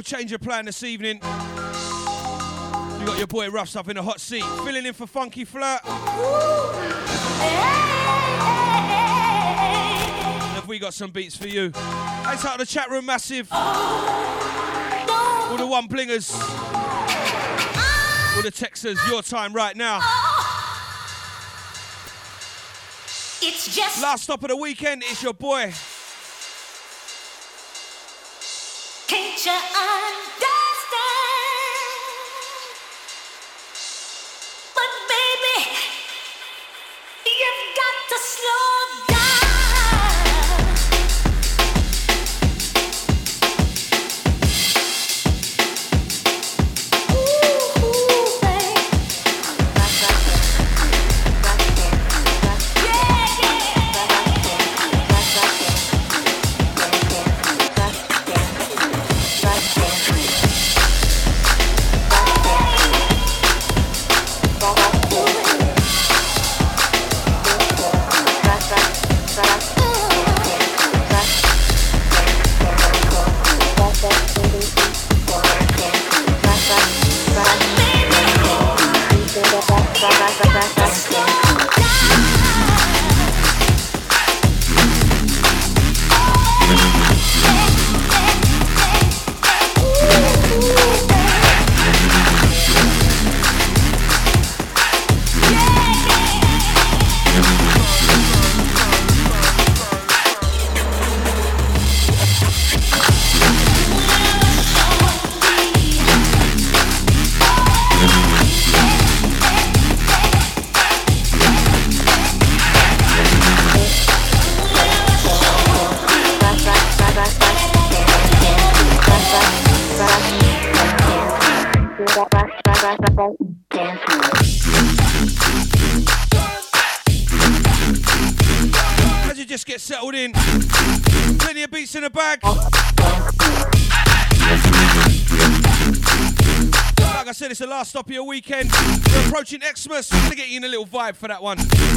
change of plan this evening. You got your boy Ruffs up in the hot seat, filling in for Funky Flirt. And have we got some beats for you? Thanks out to the chat room, massive. All the one blingers. All the Texans, your time right now. It's just last stop of the weekend, it's your boy. Can't you understand? But baby, you've got to slow down. As you just get settled in, plenty of beats in the bag. Like I said, it's the last stop of your weekend. We're approaching Xmas. I'm gonna get you in a little vibe for that one.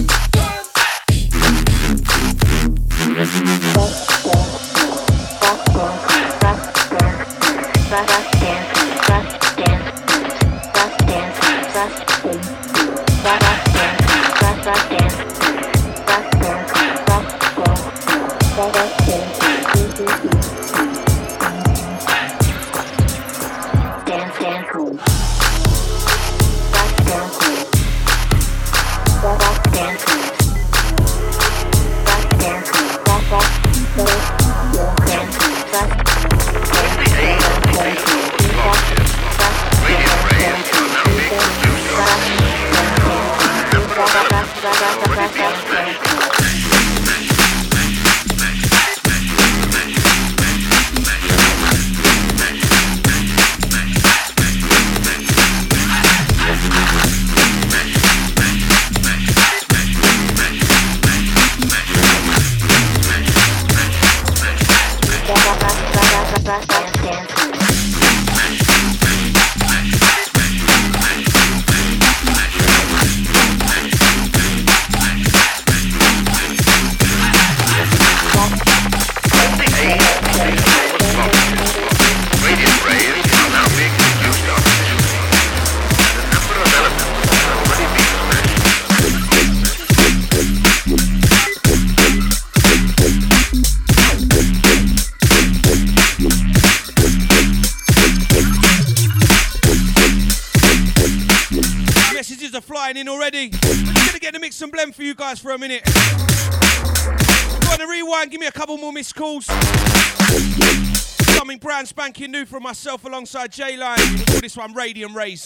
In already. I'm just gonna get the mix and blend for you guys for a minute. Go on the rewind, give me a couple more missed calls. Something brand spanking new from myself alongside J-Line. We'll call this one Radiant Rays.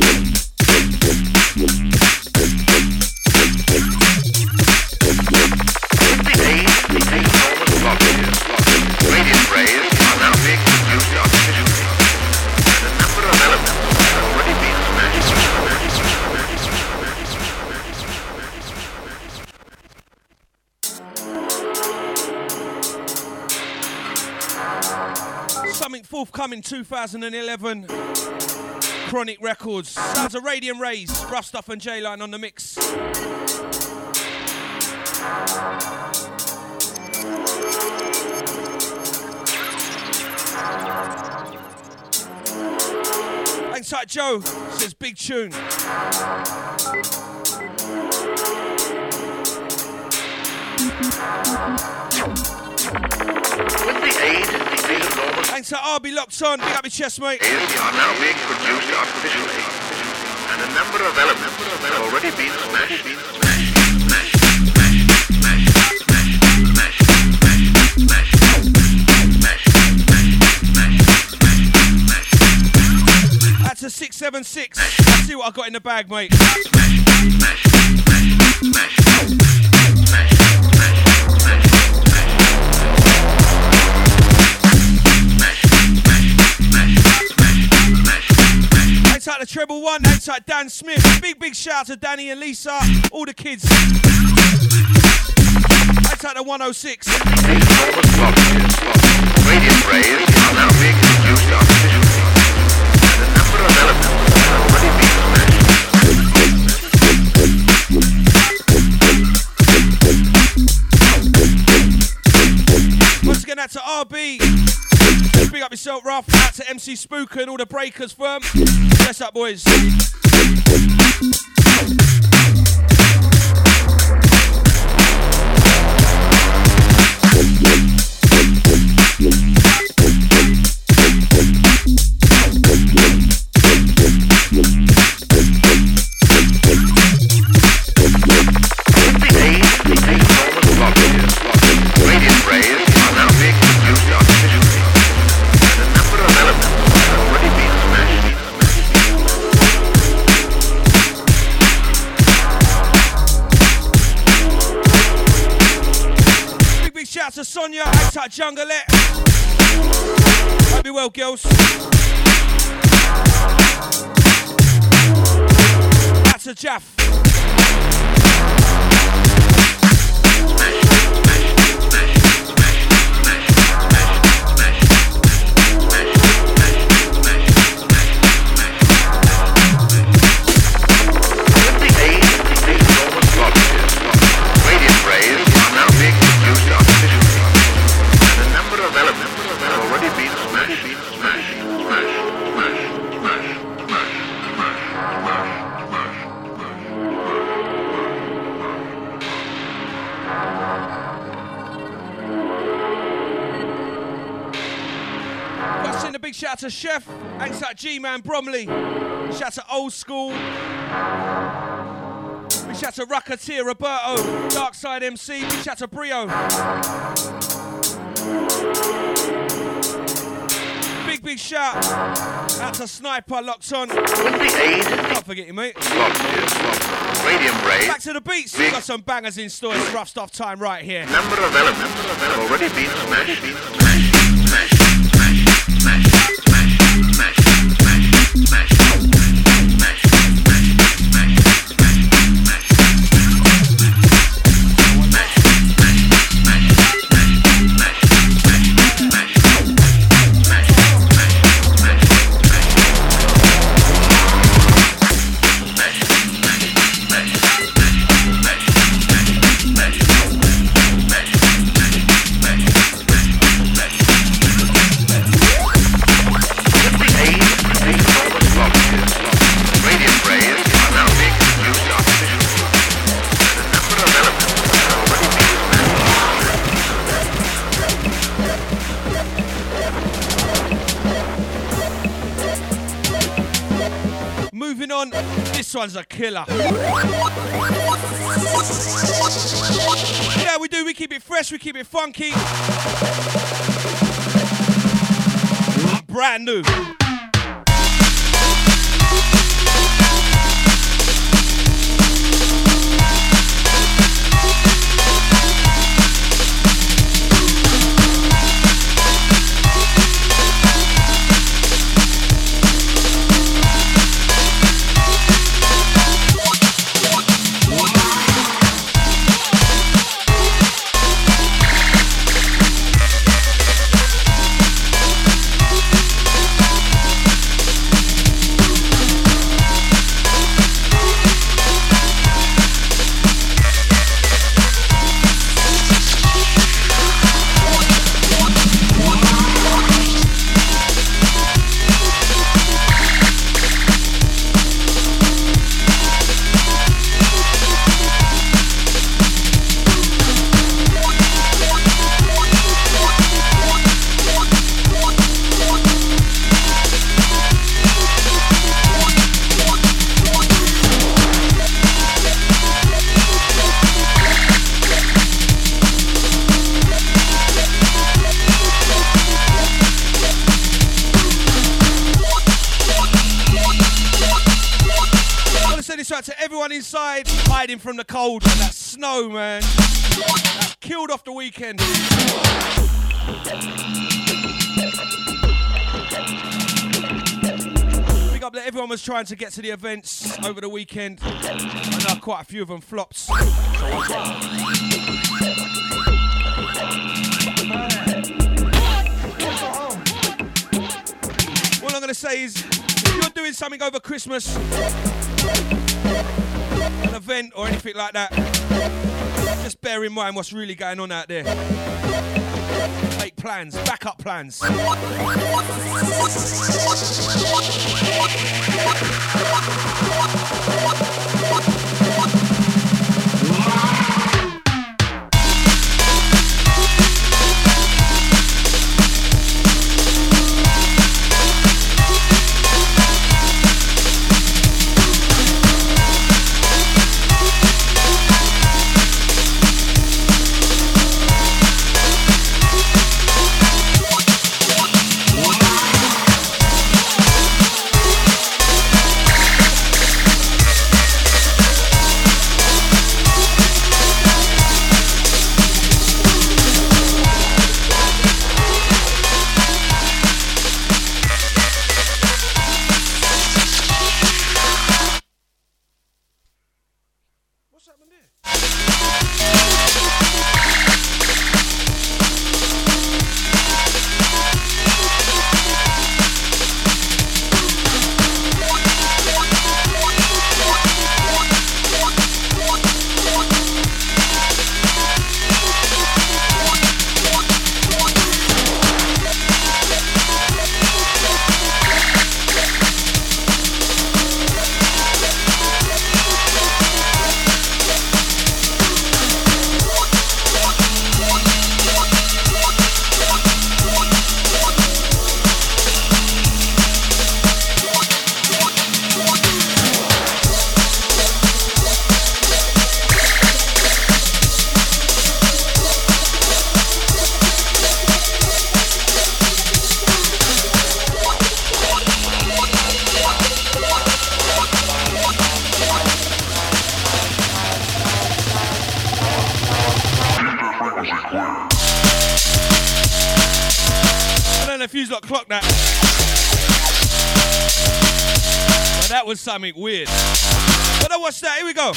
Radiant rays are now being produced artificially. And a number of elements have already been smashed. Something forthcoming 2011. Chronic Records. Sounds of Radiant Rays. Rough Stuff and J-Line on the mix. tight Joe says big tune. With the aid of these enormous Thanks to RB locked on. Big up your chest, mate. airs are now being produced artificially, and a number of elements have already been smashed. That's a 676. Let's see what I got in the bag, mate. Thanks out to Treble One. Thanks out Dan Smith. Big shout out to Danny and Lisa. All the kids. Thanks out to 106. These enormous blockages, radiant rays are now being produced artificially, and a number of elements have already been smashed. Once again, out to RB. Big up yourself, Ruff. Out to MC Spooker and all the breakers firm. Bless up, boys. To Sonia, thanks out Jungleette. Hope you well, girls. That's a Jaff. Shout out to Chef, thanks out G-Man Bromley, shout out to Old School, big shout out to Rocketeer Roberto, Darkside MC, big shout out to Brio. Big shout out to Sniper locked on. With the aid Can't forget you, mate. radium rays, Back to the beats, we've got some bangers in store, it's rough stuff time right here. number of elements have already been smashed. Moving on, this one's a killer. Yeah, we do, we keep it fresh, we keep it funky. Brand new. everyone inside hiding from the cold and that snow, man. That killed off the weekend. Big up that everyone was trying to get to the events over the weekend. I know quite a few of them flopped. All I'm going to say is, if you're doing something over Christmas, an event or anything like that, just bear in mind what's really going on out there. Make plans, backup plans. Clock that. Well, that was something weird. But now what's that? Here we go.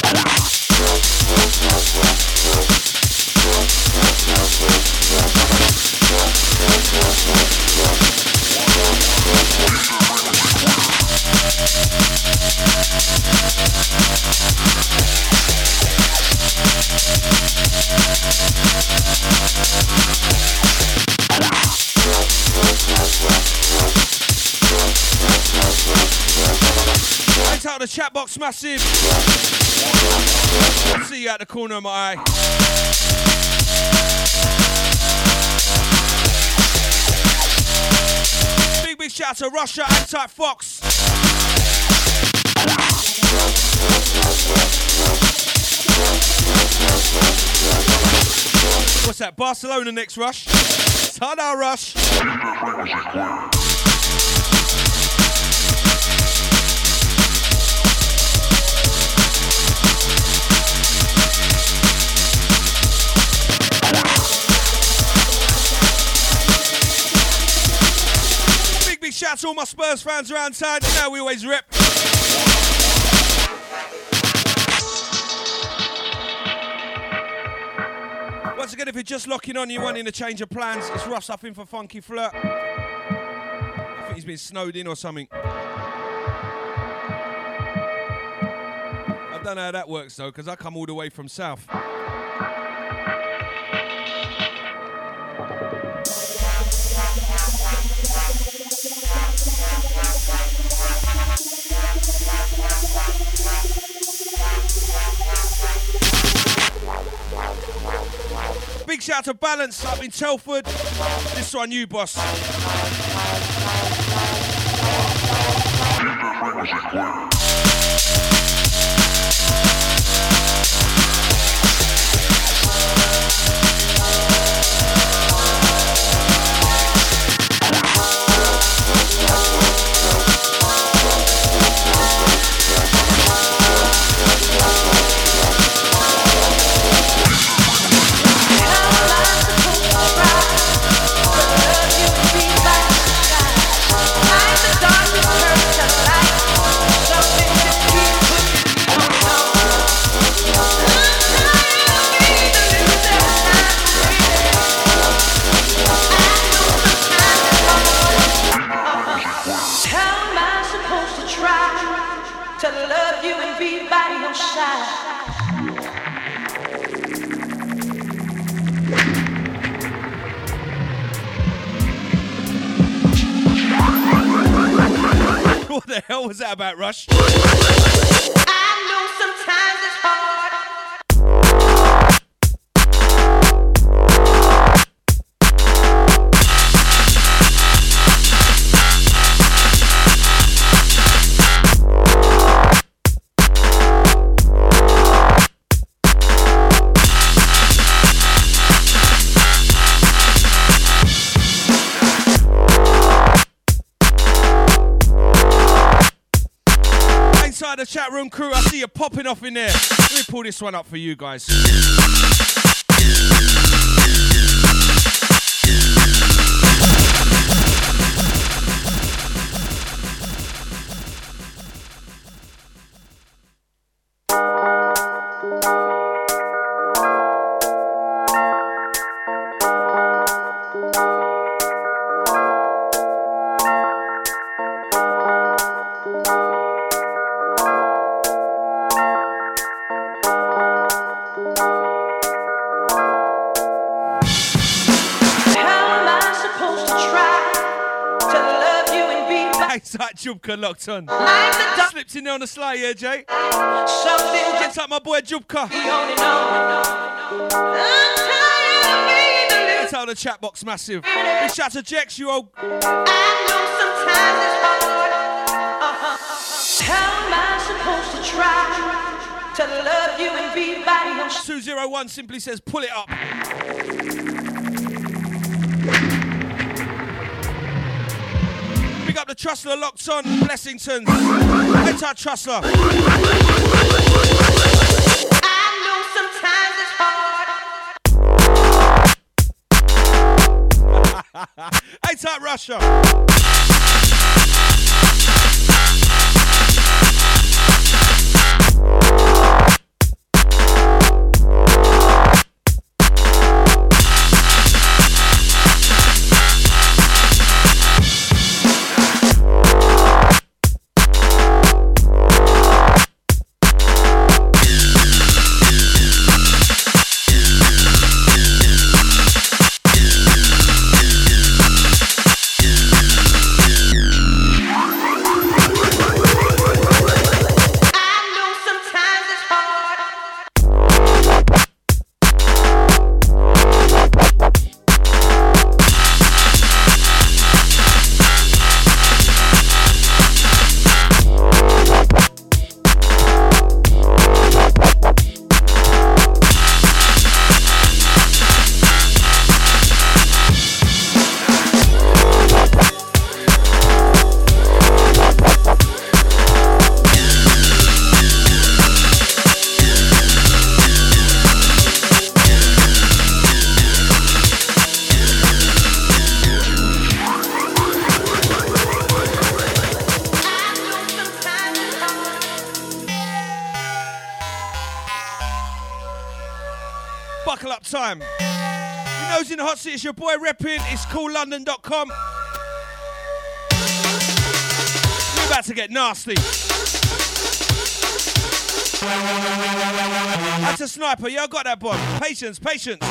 Lights out the chat box, massive. See you at the corner of my eye. Big shout to Russia, Anti-Fox. What's that? Barcelona next, Rush. Tada, Rush. Big shout to all my Spurs fans around town. You know we always rip. Once again, if you're just locking on, you're wanting to change your plans, it's Russ up in for Funky Flirt. I think he's been snowed in or something. I don't know how that works though, because I come all the way from south. Big shout to Balance up in Telford. This one, you boss. What was that about, Rush? I know sometimes it's hard. Inside the chat room crew, I see you popping off in there. Let me pull this one up for you guys. Like Jubka locked on. Slipped in there on the sly, yeah, Jay. Gets up my boy Jubka. That's how the chat box massive. Big shout to Jex, you old. I know sometimes it's hard. How am I supposed to try to love you and be by your side? 201 simply says, pull it up. Big up the Trussler locked on, Blessington. Head to Trussler. I know sometimes it's hard. Head to Russia. Time. You know who's in the hot seat? It's your boy repping. It's coollondon.com. We're about to get nasty. That's a sniper. Yeah, I got that, boy. Patience, patience.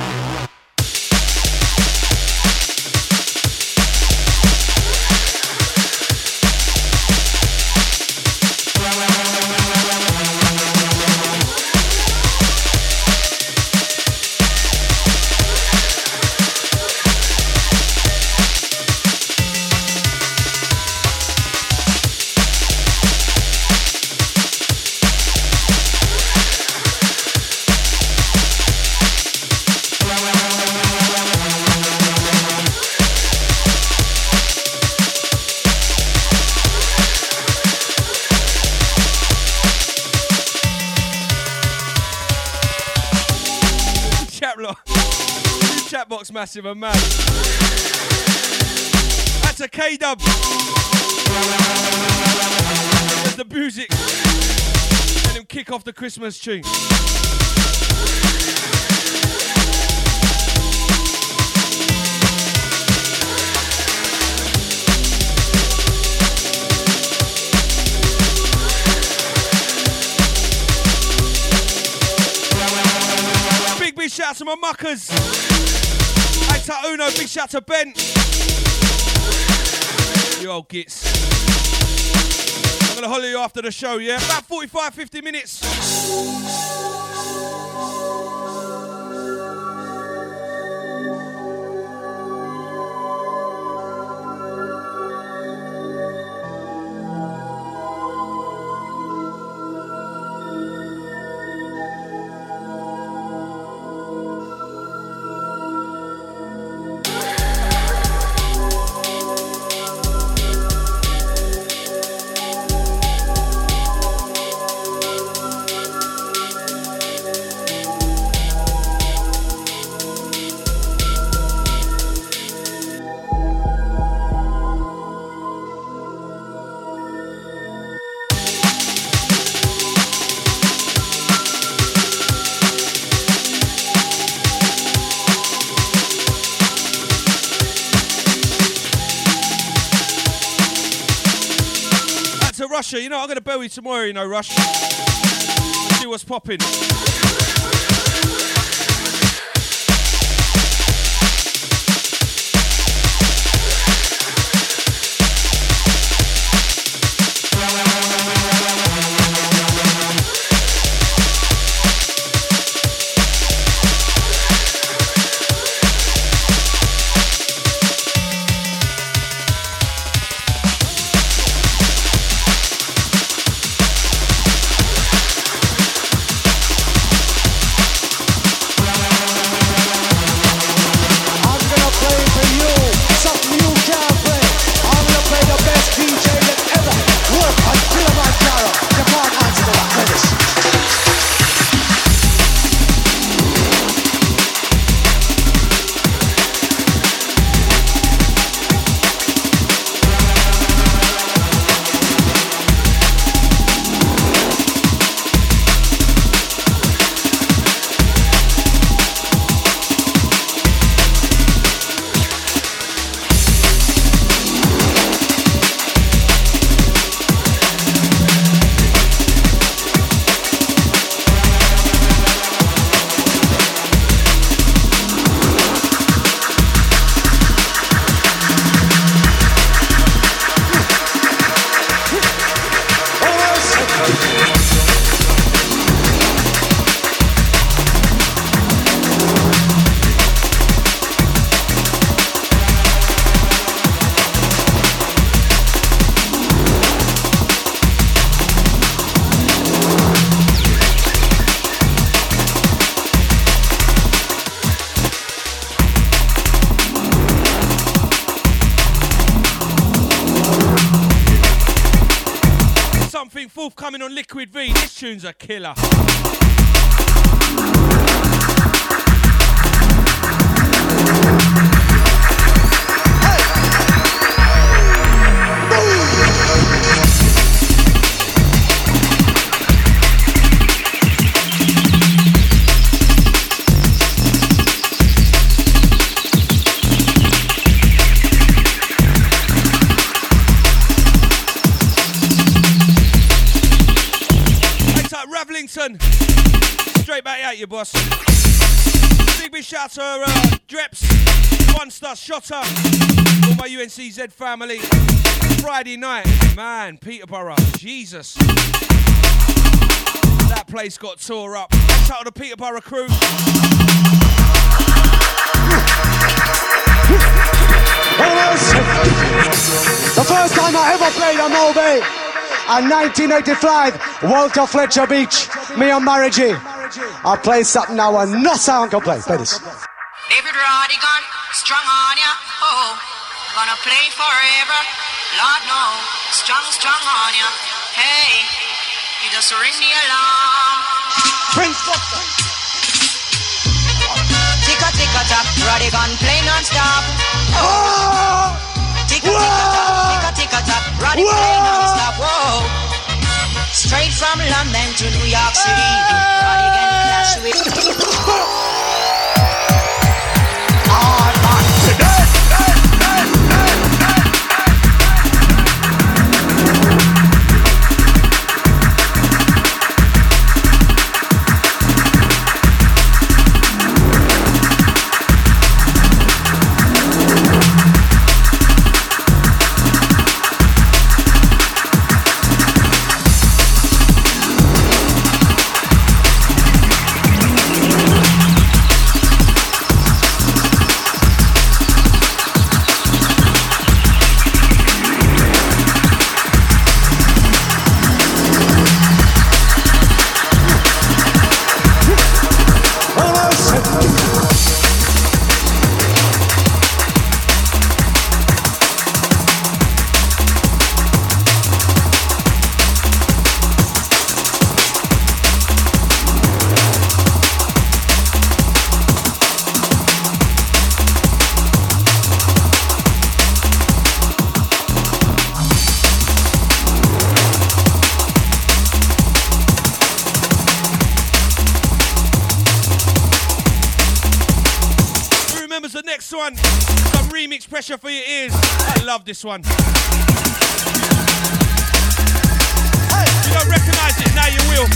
Box massive and mad. That's a K-dub. There's the music. And him kick off the Christmas tune. Big shout out to my muckers. Hey to Uno, big shout to Ben. You old gits. going to holler you after the show, yeah? About 45, 50 minutes. Russia, you know, I'm going to bail you tomorrow, you know, Rush. See what's popping. Coming on Liquid V, this tune's a killer. Straight back at you, boss. Big shout to Dreps, One Star Shotter, all my UNCZ family. Friday night, man, Peterborough, Jesus. That place got tore up. Shout out to the Peterborough crew. The first time I ever played on Moby. In 1985, Walter Fletcher Beach, me and Mary G. I play something now and no sound can play. Play this. David Rodigan, strong on ya, oh, gonna play forever, Lord no, strong on ya, hey, you just ring the alarm. Prince Buster. Ticka-ticka-tock, Rodigan play non-stop, oh, ticka-ticka-tock, Rodigan play non-stop, whoa. Straight from London to New York City, Rodigan clash with... remix pressure for your ears. I love this one. If you don't recognise it, now you will.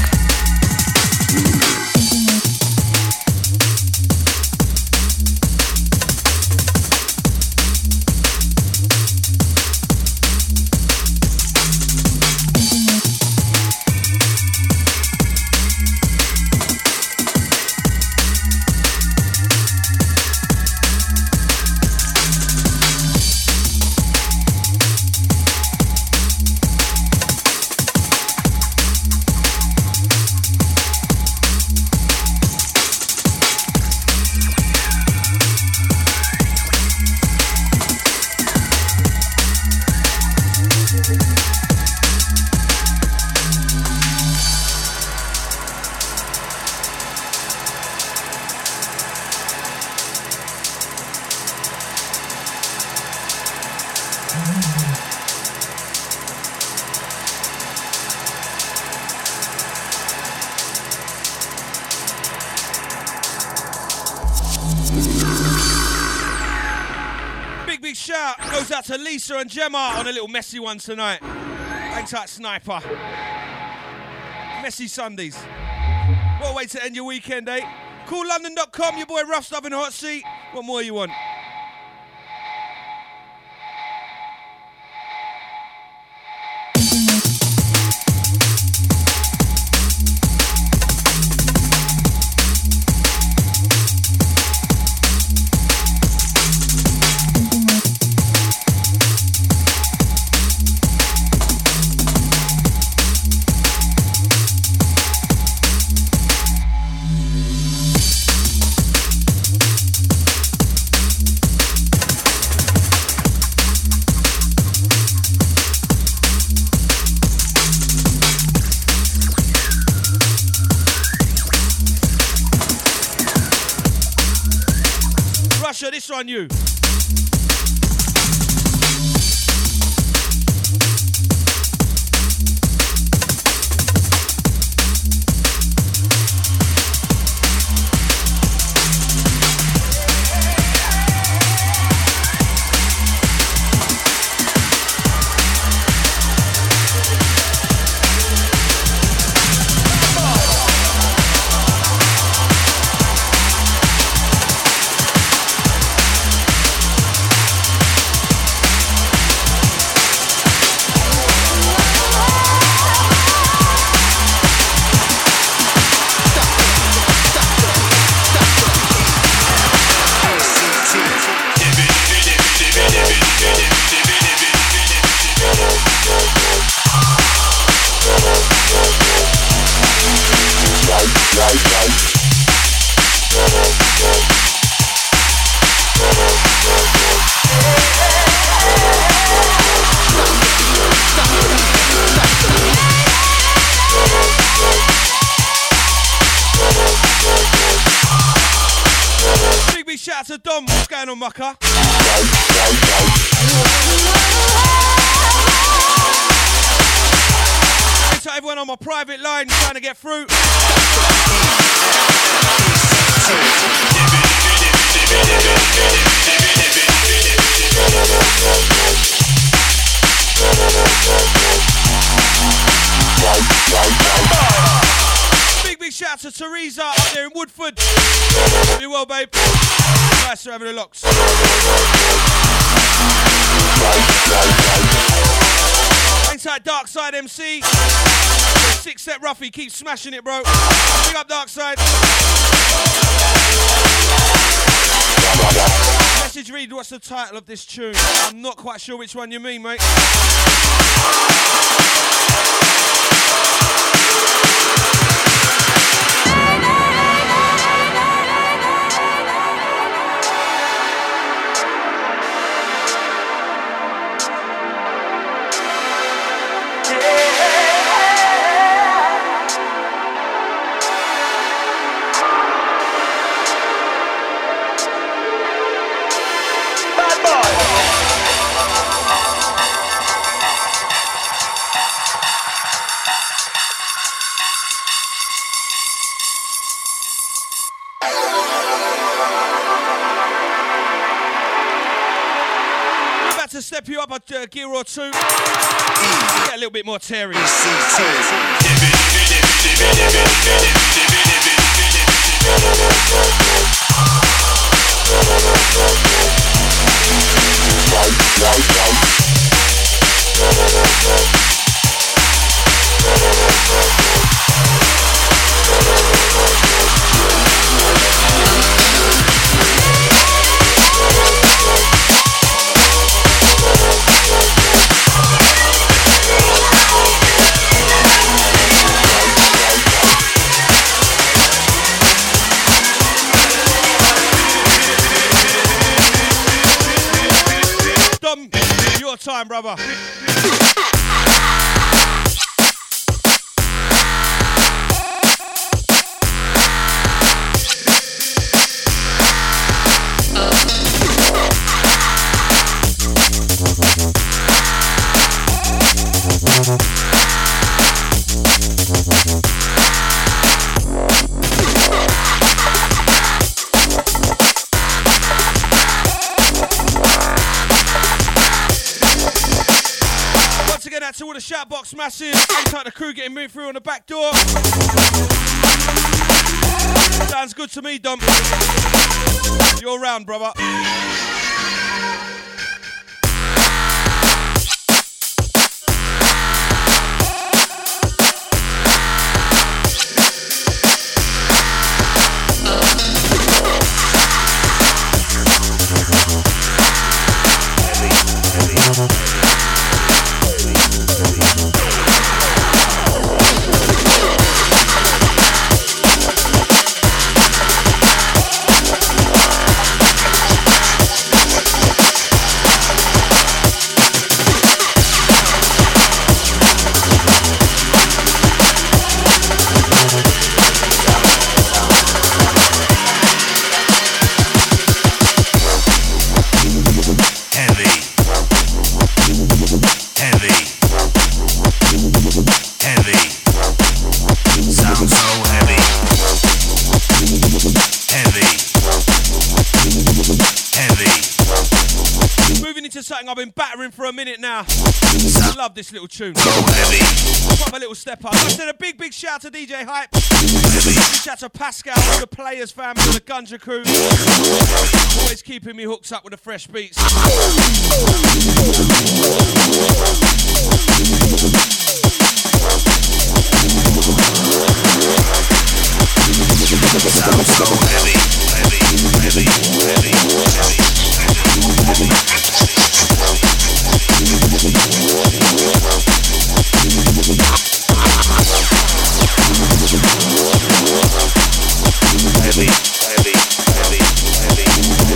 Big shout goes out to Lisa and Gemma on a little messy one tonight. Hang tight, Sniper. Messy Sundays. What a way to end your weekend, eh? CoolLondon.com, your boy Ruff Stuff in the hot seat. What more you want? This on you. Shout out to Dom, what's going on, mucker? Thanks to everyone on my private line trying to get through. Big shout out to Teresa up there in Woodford. Do well, babe. Nice to having the locks. Inside Dark Side MC. 6-step Ruffy, keep smashing it, bro. Big up Dark Side. Message read, what's the title of this tune? I'm not quite sure which one you mean, mate. to step you up a gear or two. Get a little bit more Terry. Dom, your time, brother. To all the shoutbox massive, inside the crew getting moved through on the back door. Sounds good to me, Dom. You're round, brother. I've been battering for a minute now. I love this little tune. Proper little step up. I said a big shout to DJ Hype. Big shout to Pascal, the Players family, the Gunja crew. Always keeping me hooked up with the fresh beats. Sounds so heavy, heavy, heavy, heavy, heavy, heavy. Heavy, heavy, heavy, heavy,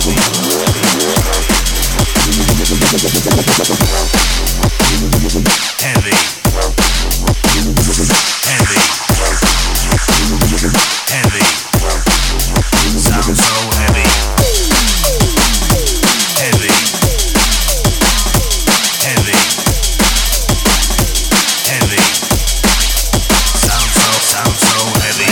heavy, heavy, sounds so heavy, heavy, heavy, heavy, sounds so heavy.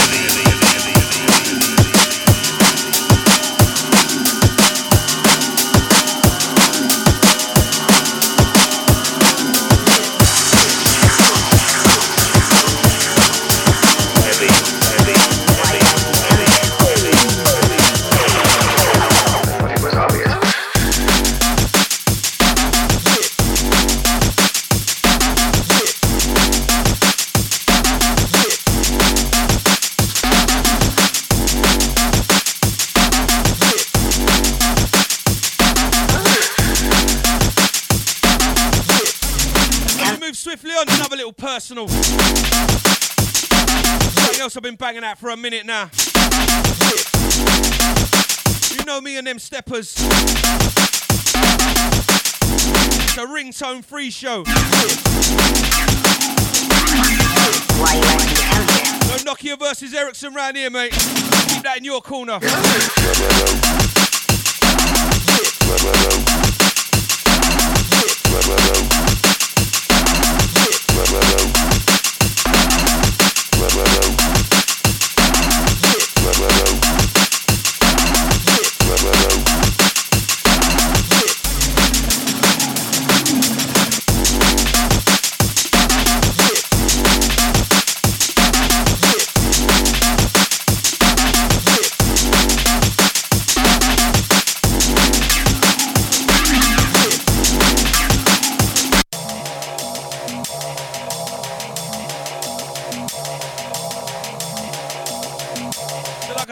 Another little personal. Something else I've been banging out for a minute now. You know me and them steppers. It's a ringtone free show. No Nokia versus Ericsson round here, mate. Keep that in your corner.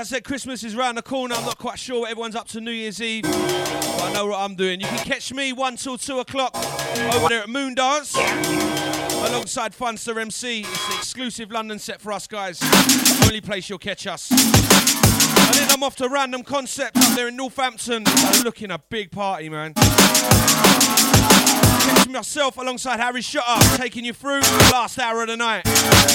I said, Christmas is round the corner. I'm not quite sure what everyone's up to New Year's Eve, but I know what I'm doing. You can catch me 1 till 2 o'clock over there at Moondance, alongside Funster MC. It's the exclusive London set for us, guys. The only place you'll catch us. And then I'm off to Random Concept up there in Northampton. Looking a big party, man. Catch myself alongside Harry Shutter, taking you through the last hour of the night.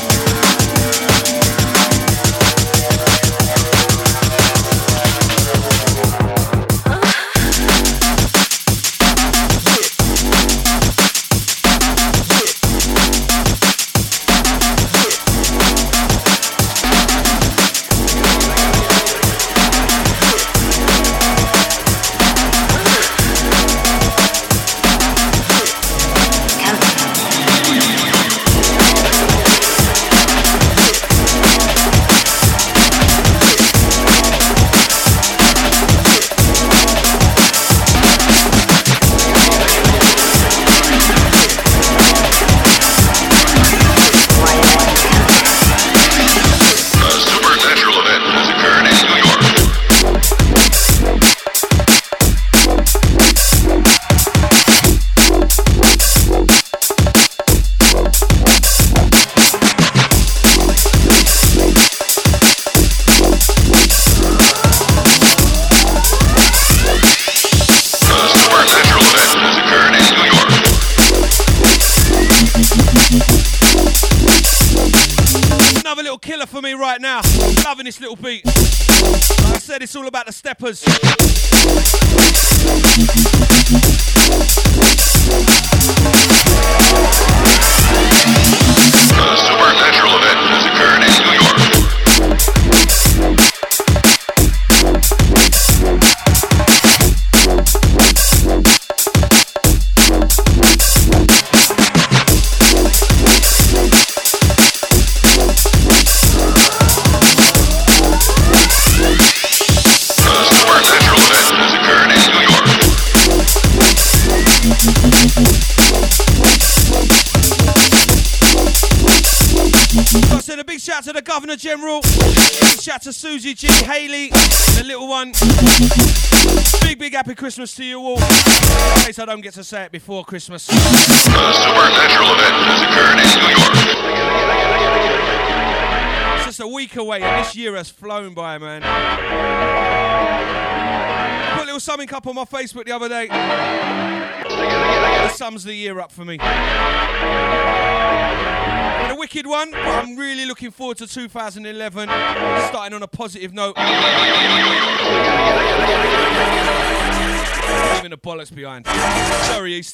For me right now, loving this little beat. Like I said, it's all about the steppers. A supernatural event has occurred in New York. A big shout to the Governor General, big shout to Susie G, Haley, the little one. Big happy Christmas to you all. In case I don't get to say it before Christmas. A supernatural event has occurred in New York. It's just a week away and this year has flown by, man. I put a little summing up on my Facebook the other day. It sums the year up for me. A wicked one, but I'm really looking forward to 2011, starting on a positive note. Leaving the bollocks behind. Sorry, East.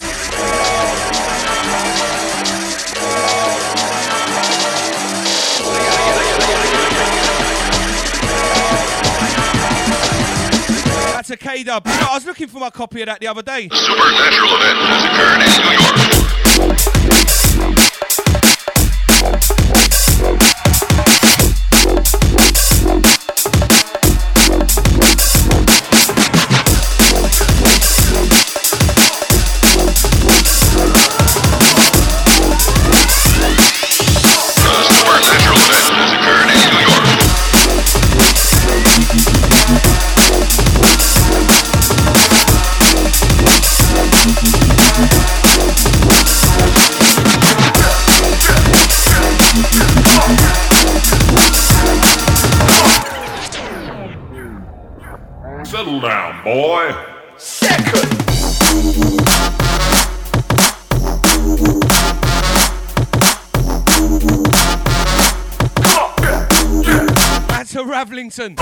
That's a K-Dub. I was looking for my copy of that the other day. A supernatural event has occurred in New York. Settle down, boy. Second. That's a Ravlington.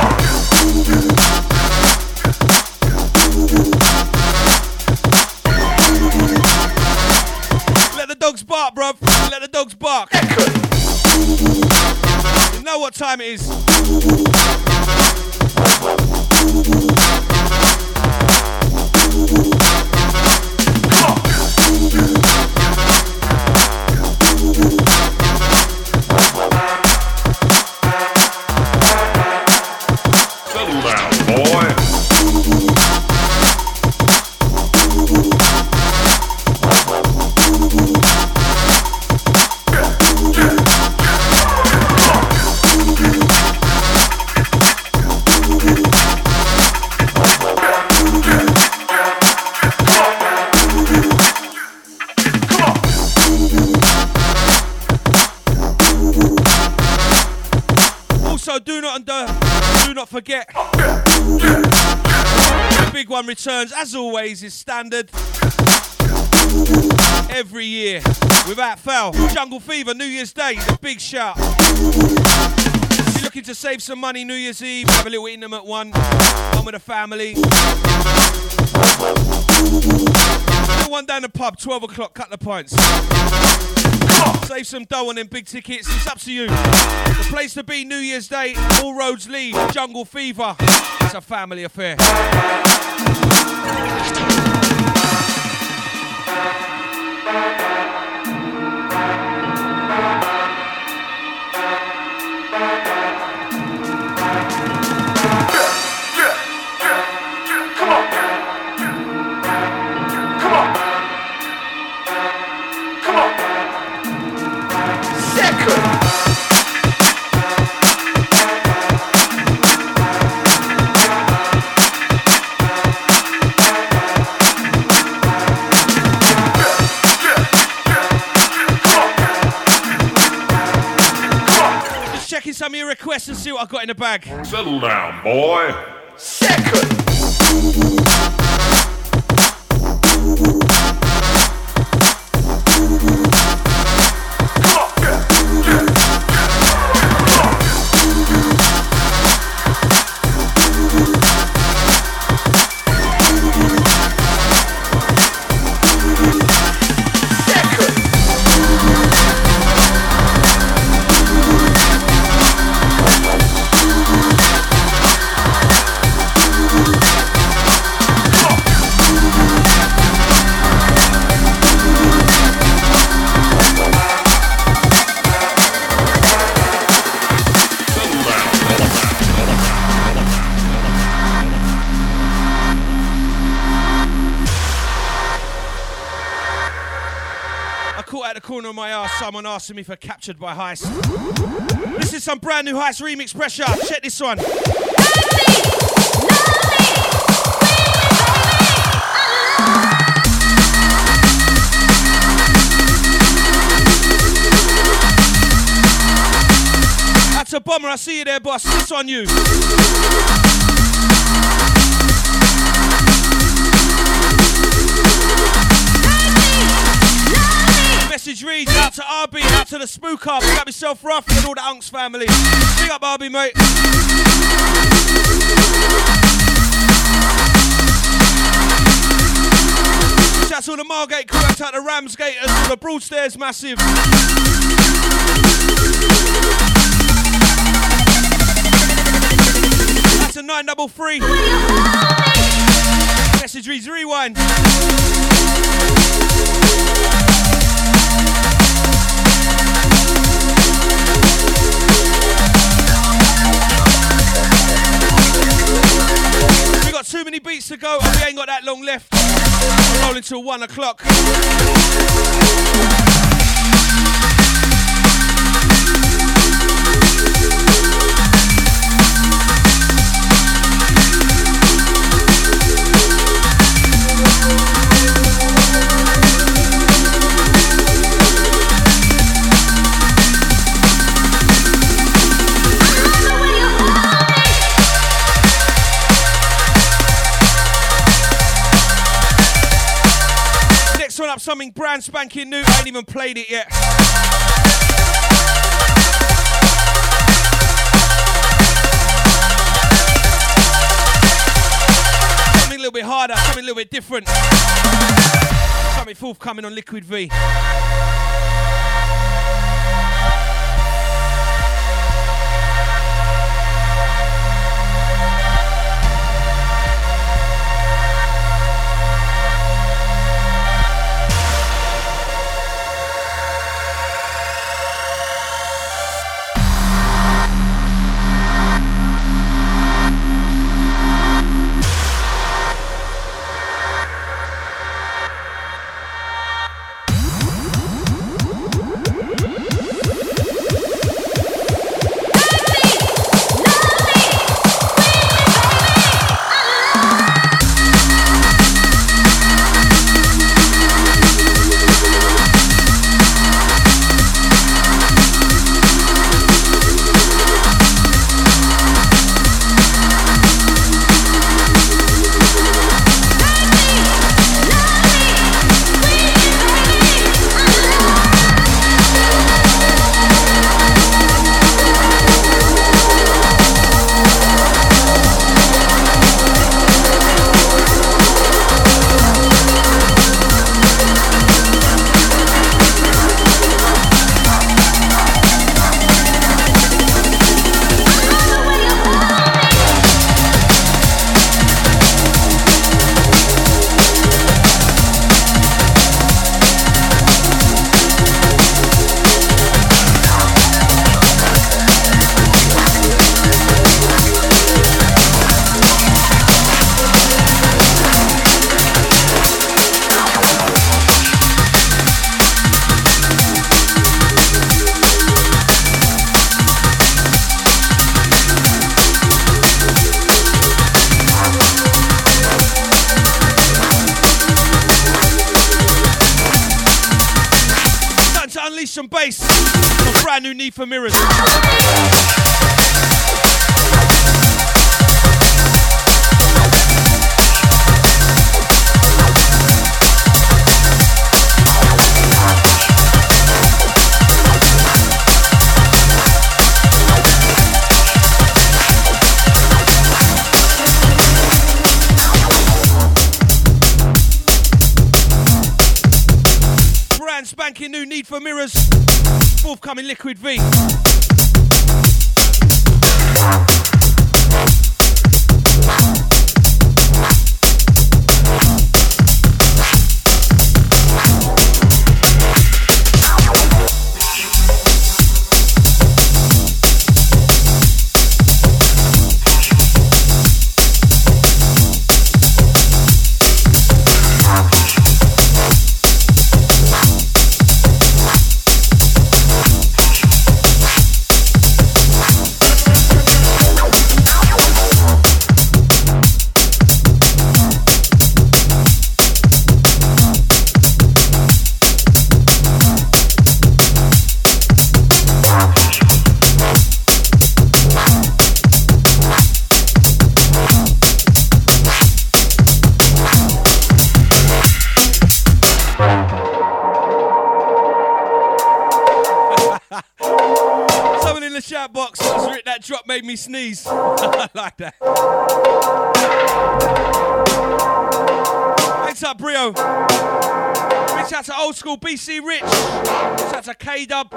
Let the dogs bark, bruv. Let the dogs bark. You know what time it is. Settle down, boy. Also, do not forget, the big one returns, as always, is standard. Every year, without fail. Jungle Fever, New Year's Day, the big shout. If you're looking to save some money New Year's Eve, have a little intimate one with the family. One down the pub, 12 o'clock, cut the pints. Save some dough on them big tickets, it's up to you. The place to be New Year's Day, all roads lead, Jungle Fever. It's a family affair. Some of your requests and see what I got in the bag. Settle down, boy. Second. Corner of my ass, someone asking me for Captured by Heist. This is some brand new Heist remix pressure. Check this one. That's a bomber. I see you there, boss. This on you. Message reads out to RB, out to the Spook Up, got myself rough and all the Unks family. Big up RB, mate. Shout out to all the Margate crew, out to the Ramsgaters, the Broadstairs massive. That's a 933. Message reads rewind. We got too many beats to go and we ain't got that long left. We're rolling till 1 o'clock. Up something brand spanking new. I ain't even played it yet. Something a little bit harder, something a little bit different. Something forthcoming on Liquid V. Release some bass on a brand new Need for Mirrors. Spanking new Need for Mirrors, forthcoming Liquid V. Drop made me sneeze. I like that. Thanks up, Brio. Reach out to Old School BC Rich. Reach out to K-Dub.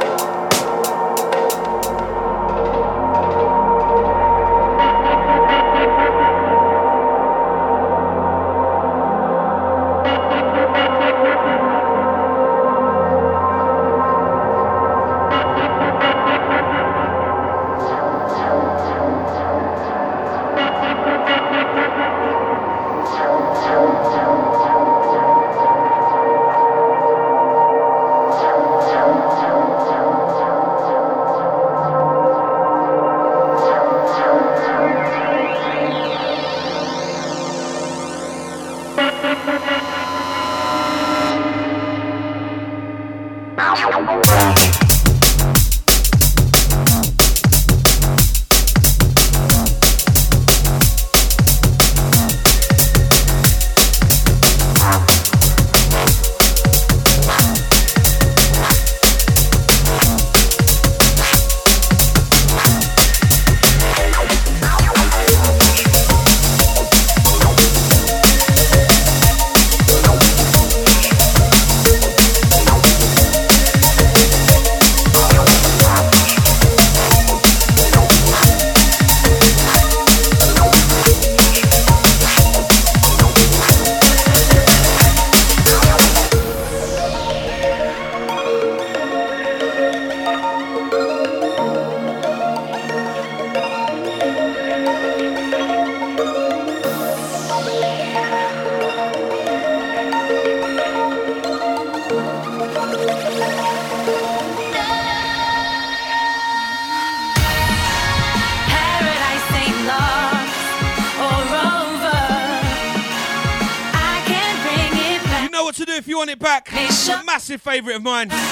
Massive favourite of mine. Show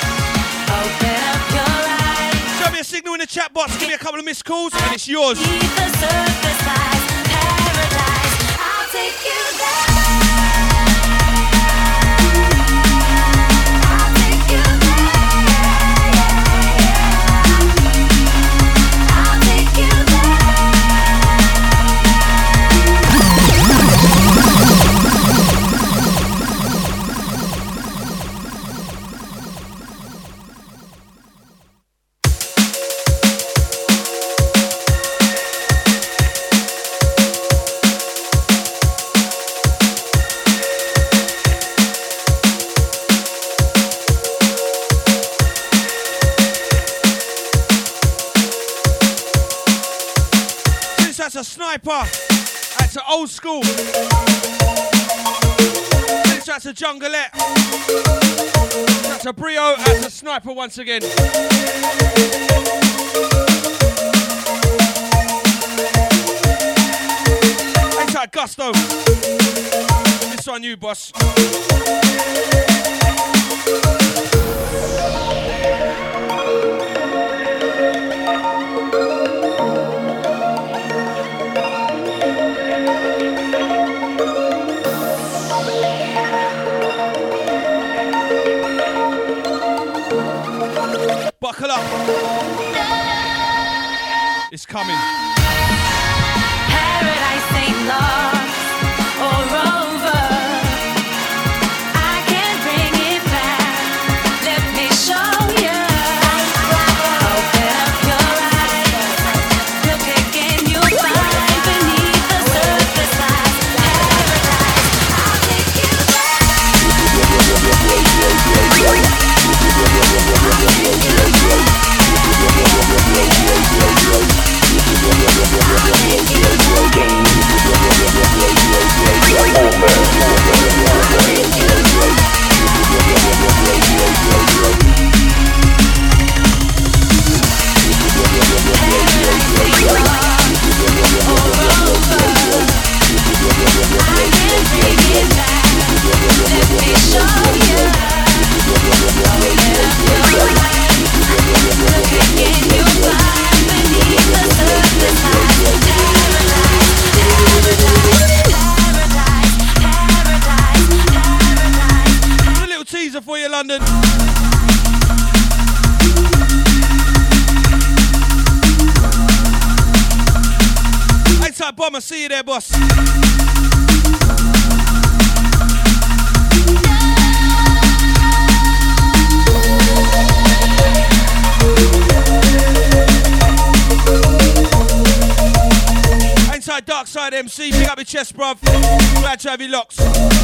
me a signal in the chat box, give me a couple of missed calls, and it's yours. A Sniper, that's an Old School. That's a Jungleette. That's a Brio, that's a Sniper once again. Thanks out Gusto. This on you, boss. Buckle up. It's coming. Paradise ain't lost or over. I can bring it back. Let me show you. Open up your eyes. Look again, you'll find beneath the surface lies paradise. I'll take you for you, London. Outside Bomber, see you there, boss. Inside Dark Side MC, pick up your chest, bruv. Glad to have you locked.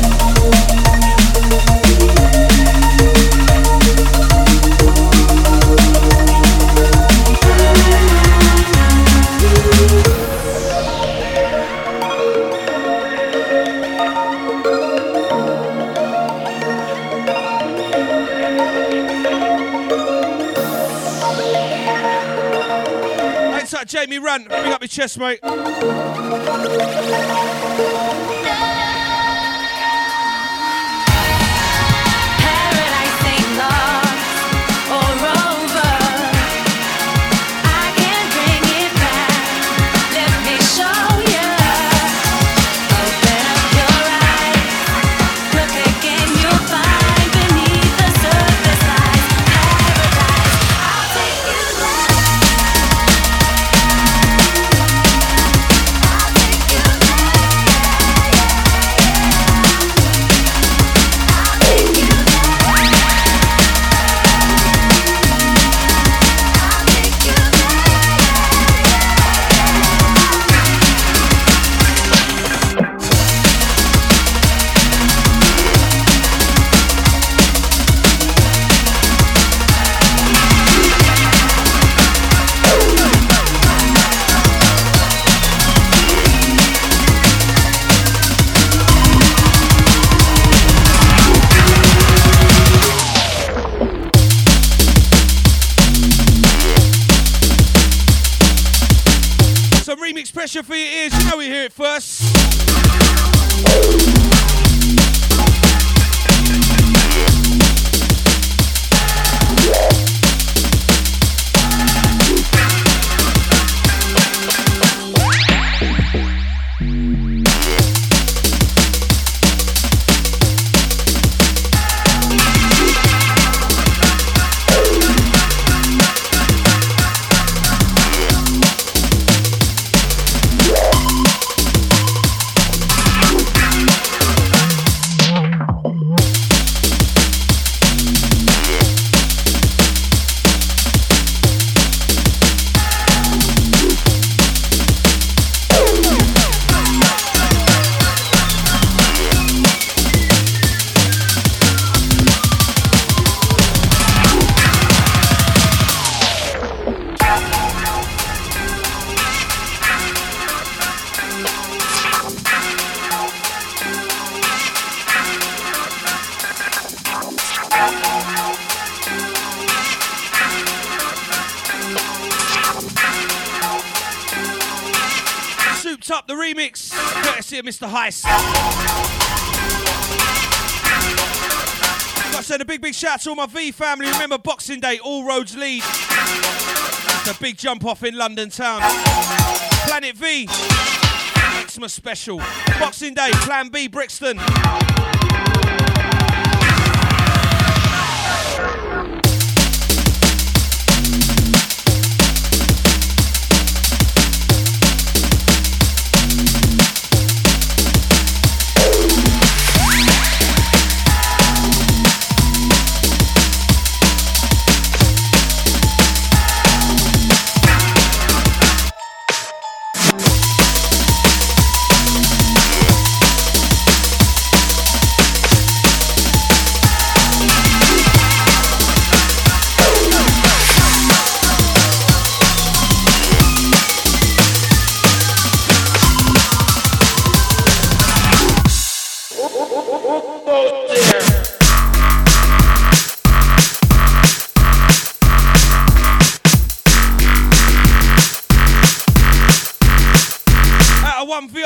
Inside Jamie Rant, pick up your chest, mate. Pressure for your ears, you know we hear it first. Up the remix, courtesy of Mr. Heist. Got to send a big shout to all my V family. Remember Boxing Day, all roads lead. It's a big jump off in London town. Planet V, Xmas special. Boxing Day, Plan B, Brixton.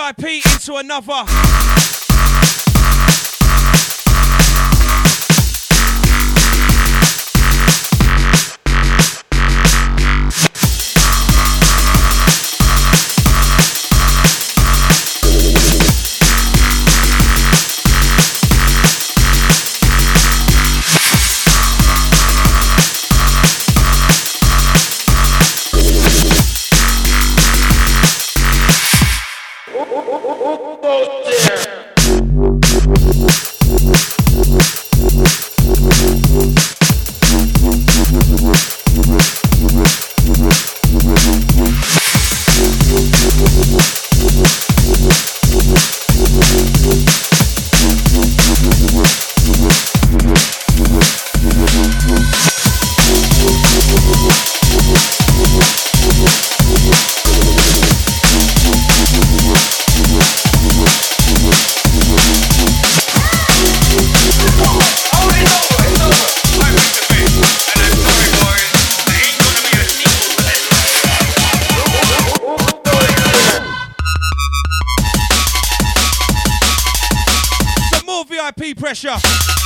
VIP into another. Pressure.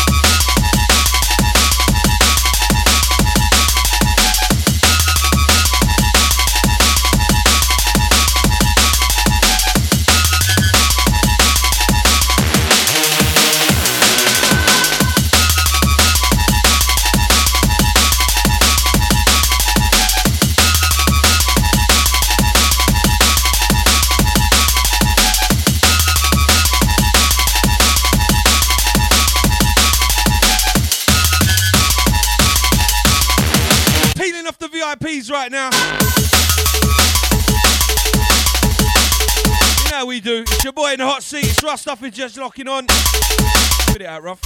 Right now, you know how we do. It's your boy in the hot seat. It's Rough Stuff is just locking on. Put it out, Rough.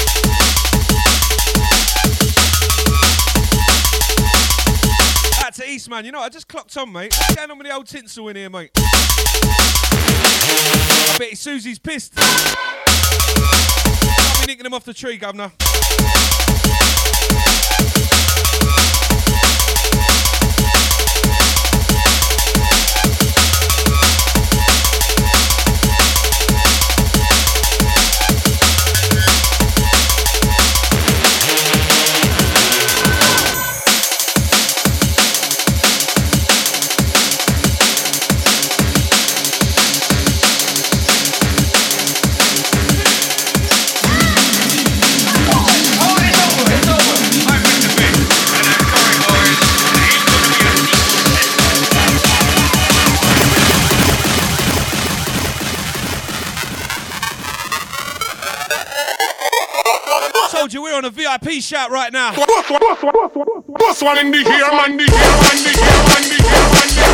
Out to Eastman. You know, I just clocked on, mate. What's going on with the old tinsel in here, mate? I bet Susie's pissed. I'll be nicking them off the tree, governor. We're on a VIP shout right now. Boss one in the here, man, the here, man, the here, man, the here, man, the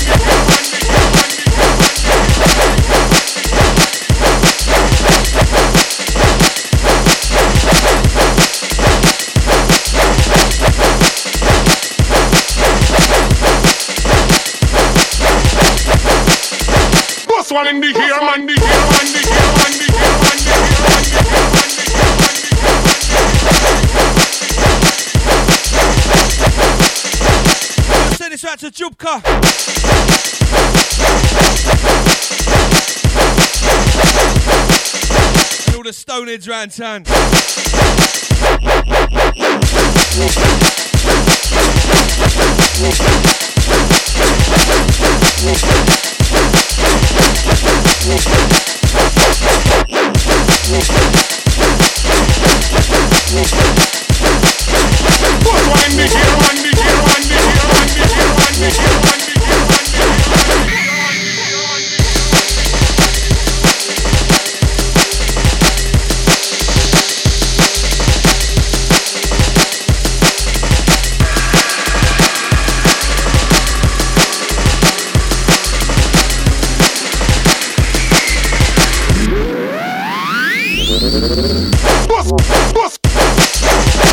here. Boss one in the here, man, the here, man, the here, man, the here, man, the here, man, the here, man, the here. Send this out to Jubka. And all the stoneheads round town. Boss.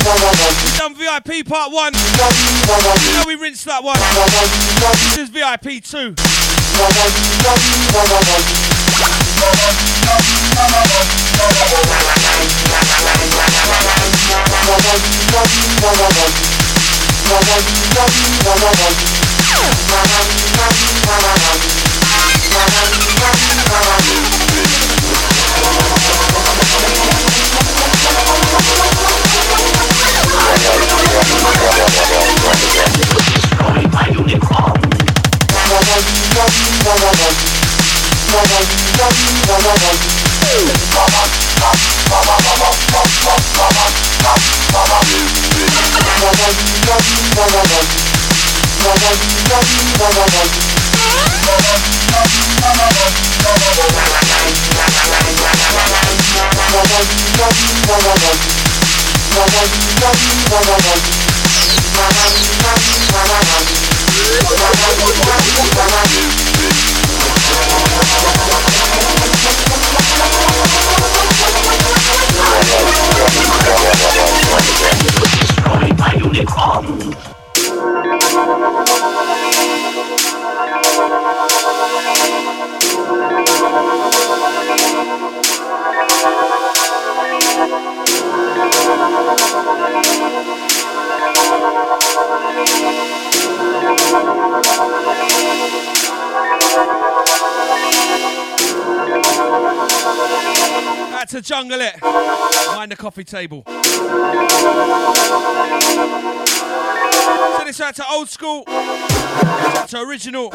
We done VIP part 1. You know we rinsed that one. This is VIP 2. Had to jungle it behind the coffee table. Send this out to old school, out to original.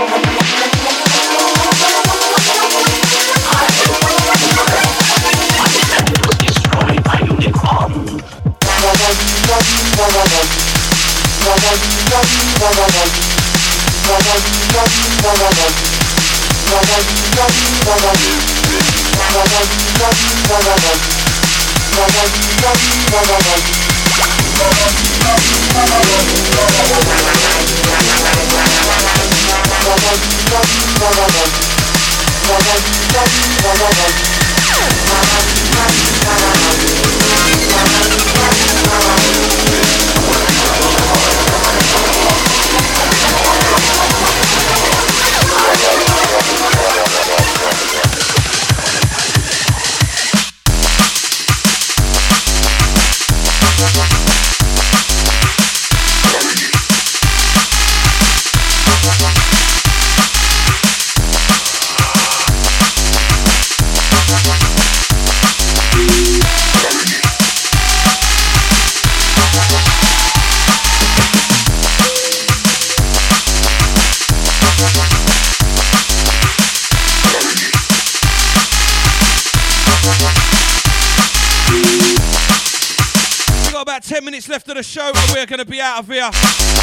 We've got about 10 minutes left of the show and we're going to be out of here.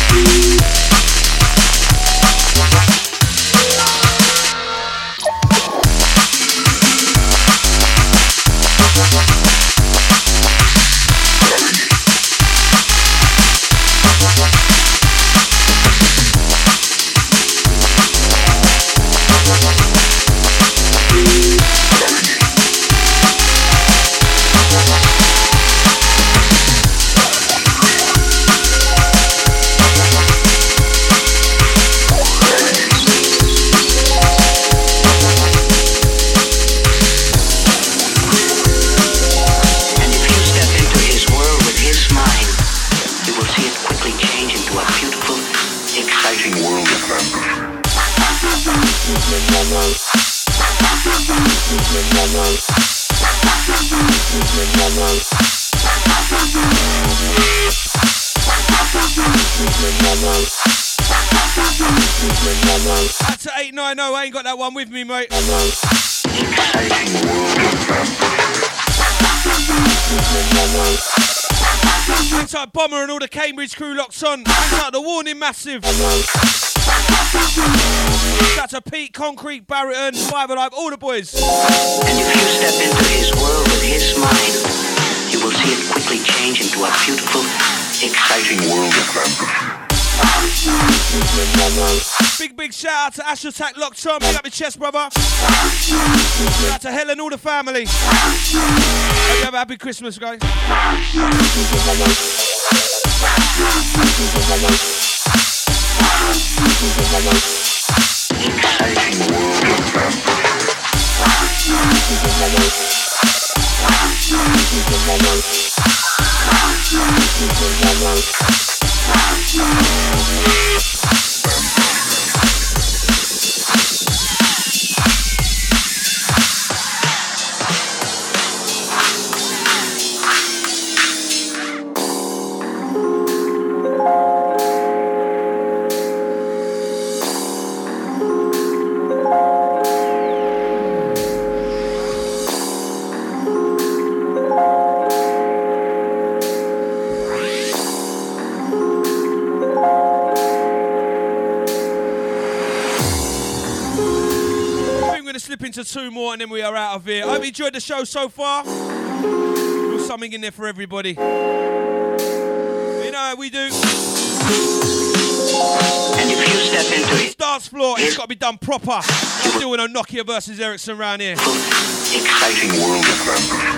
That's to 890, I ain't got that one with me, mate. Thanks out Bomber and all the Cambridge crew locked on. Thanks out the Warning Massive. Thanks out to Pete, Concrete, Barrington, Five Alive, all the boys. And if you step into his world with his mind, you will see it quickly change into a beautiful, exciting world of fantasy. Big shout out to Ash Attack locked on. Big up your chest, brother. Shout out to Helen and all the family. Hope you have a happy Christmas, guys. Exciting world of Into 2 more and then we are out of here. I hope you enjoyed the show so far. There's something in there for everybody. You know how we do. And if you step into It's dance floor, it's got to be done proper. We're doing a Nokia versus Ericsson round here. exciting world of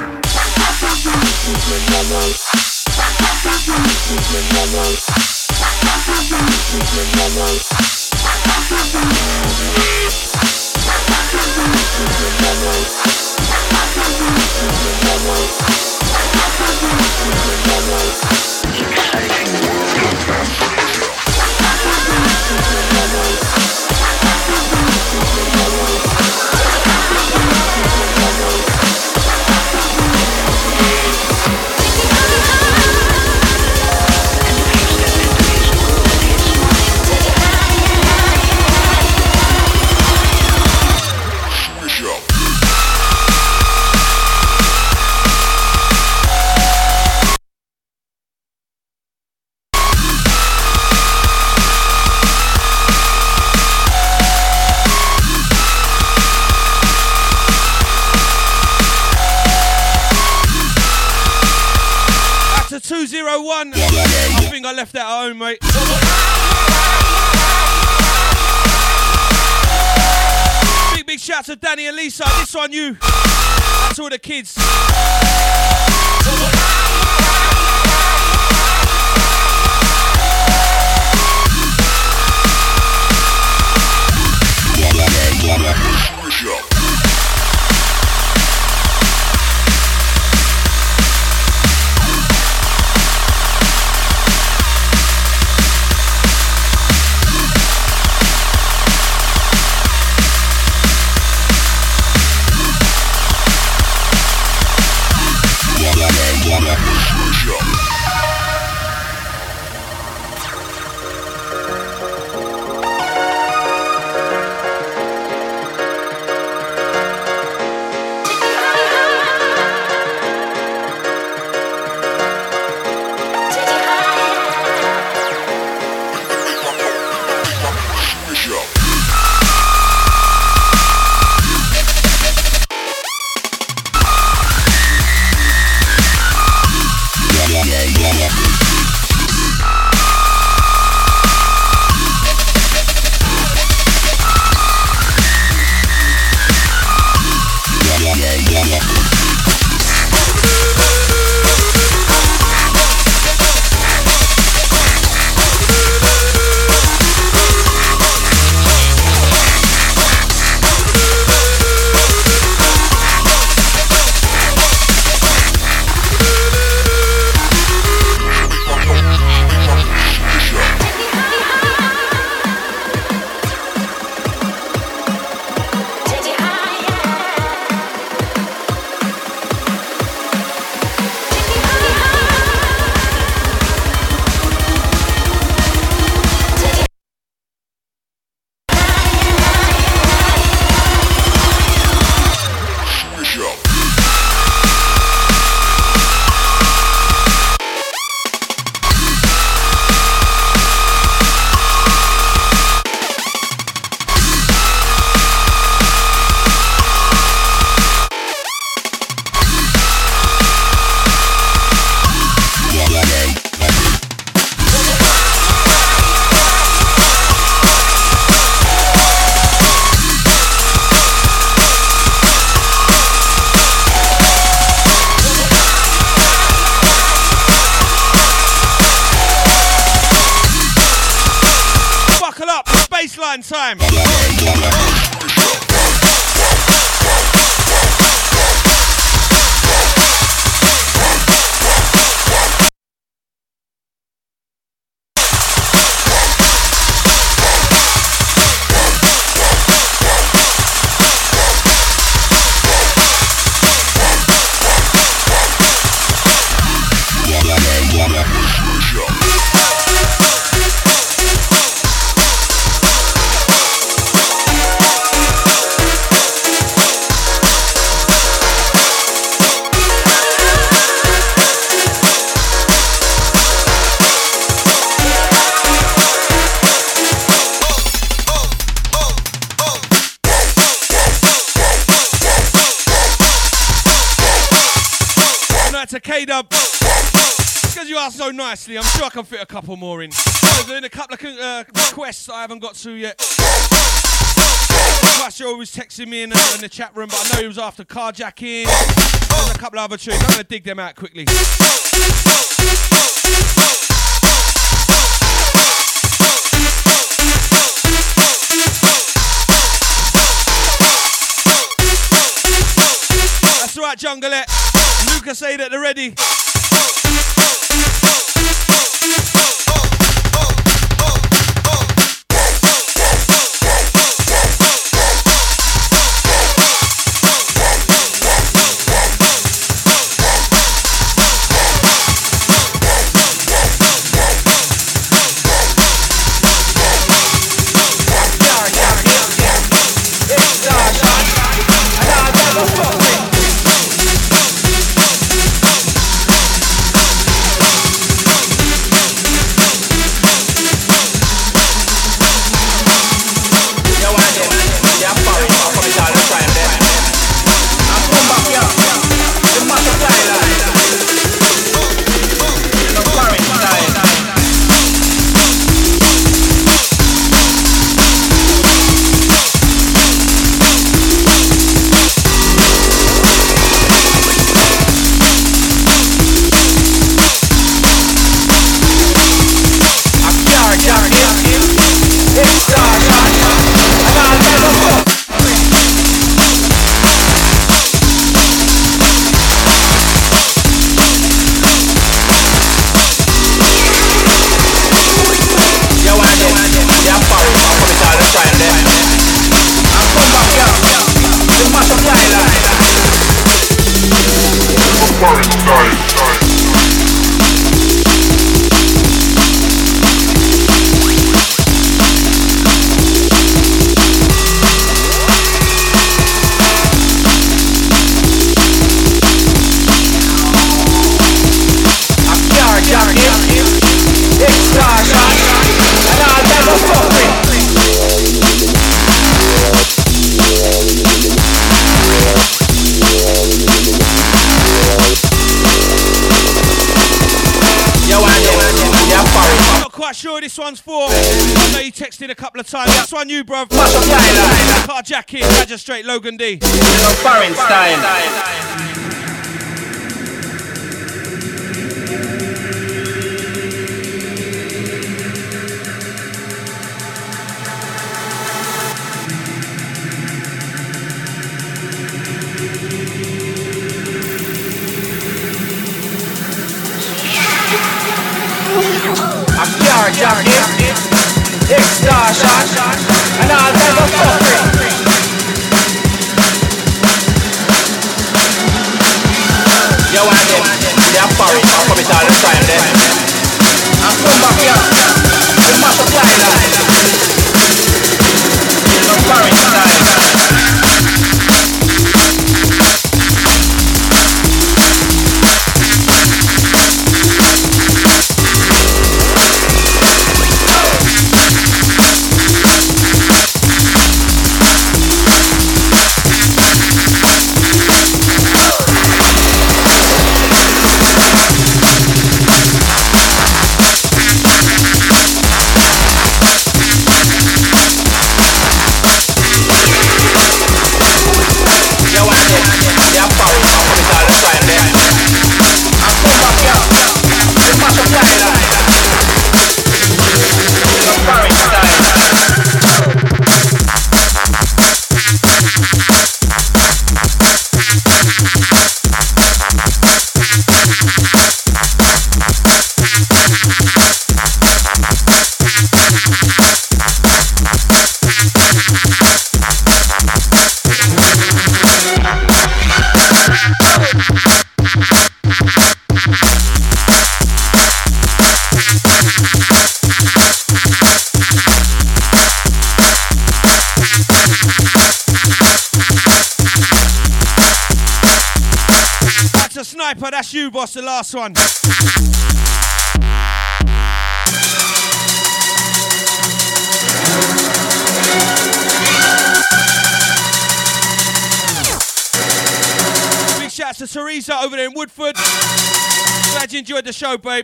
to 201. I think I left that at home, mate. Big shout to Danny and Lisa. This one you. That's all the kids. starting time. To K-Dub, because you asked so nicely, I'm sure I can fit a couple more in. There's been a couple of requests I haven't got to yet. Plus, you're always texting me in the chat room, but I know he was after carjacking. There's a couple of other tunes. I'm going to dig them out quickly. That's right, Jungleette. Lucas say that they're ready. Sure this one's for. I know you texted a couple of times. That's one you, bruv. Carjacking, Magistrate Logan D. Foreign style. Jacket, extortion, and all type of fuckery. Yo, and them, they are foreign, I come it all the time then. And come back here, we mash up Thailand. The foreign style. That's you, boss, the last one. Big shout out to Teresa over there in Woodford. Glad you enjoyed the show, babe.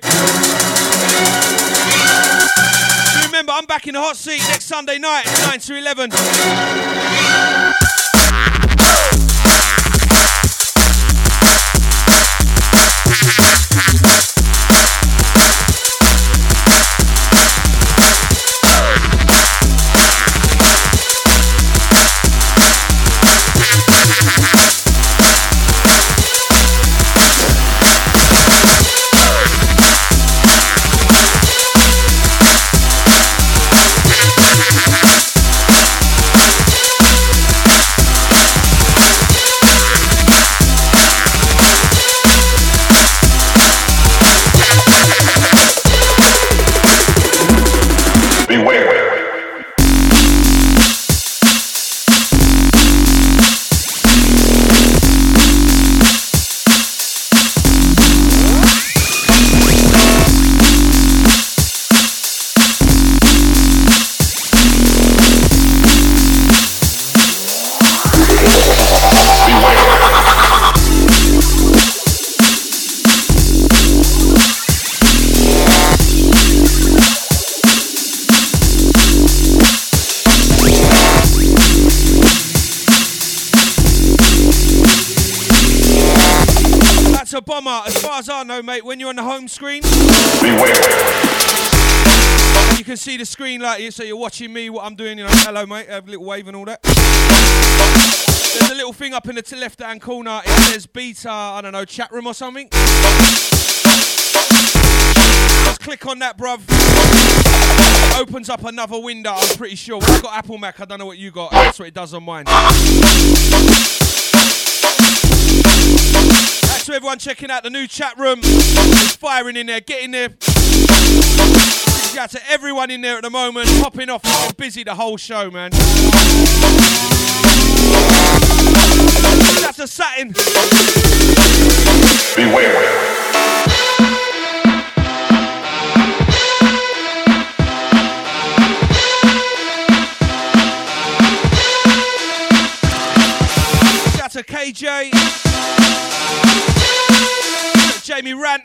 Remember, I'm back in the hot seat next Sunday night, 9 to 11. Bomber, as far as I know, mate, when you're on the home screen, you can see the screen like you, so you're watching me, what I'm doing, you know, hello, mate, have a little wave and all that. There's a little thing up in the left-hand corner, it says beta, I don't know, chat room or something. Just click on that, bruv. Opens up another window, I'm pretty sure. I've got Apple Mac, I don't know what you got, that's what it does on mine. To everyone checking out the new chat room, it's firing in there, get in there. Shout out to everyone in there at the moment, popping off, getting busy the whole show, man. That's a satin. Beware. To KJ, Jamie Rant,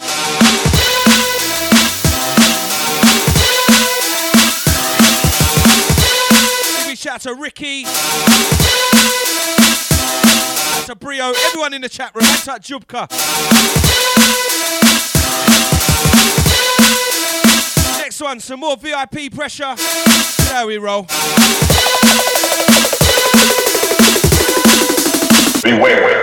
big shout out to Ricky, shout out to Brio, everyone in the chat room, shout out to Jubka. Next one, some more VIP pressure. There we roll. Beware.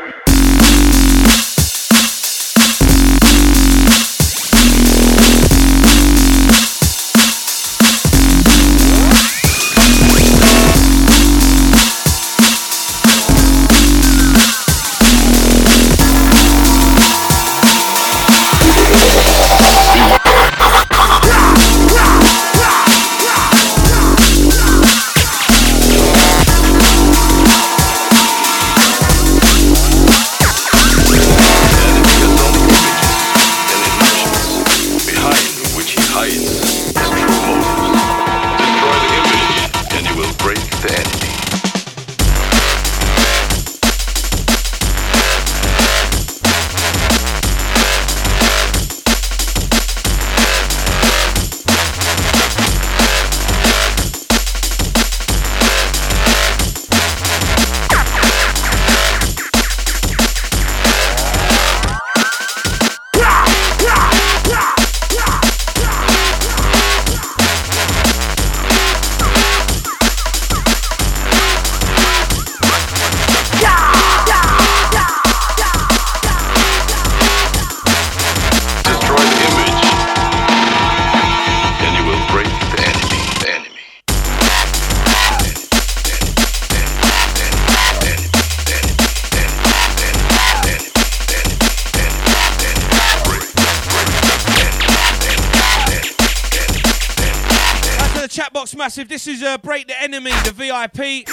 Massive. This is Break the Enemy, the VIP.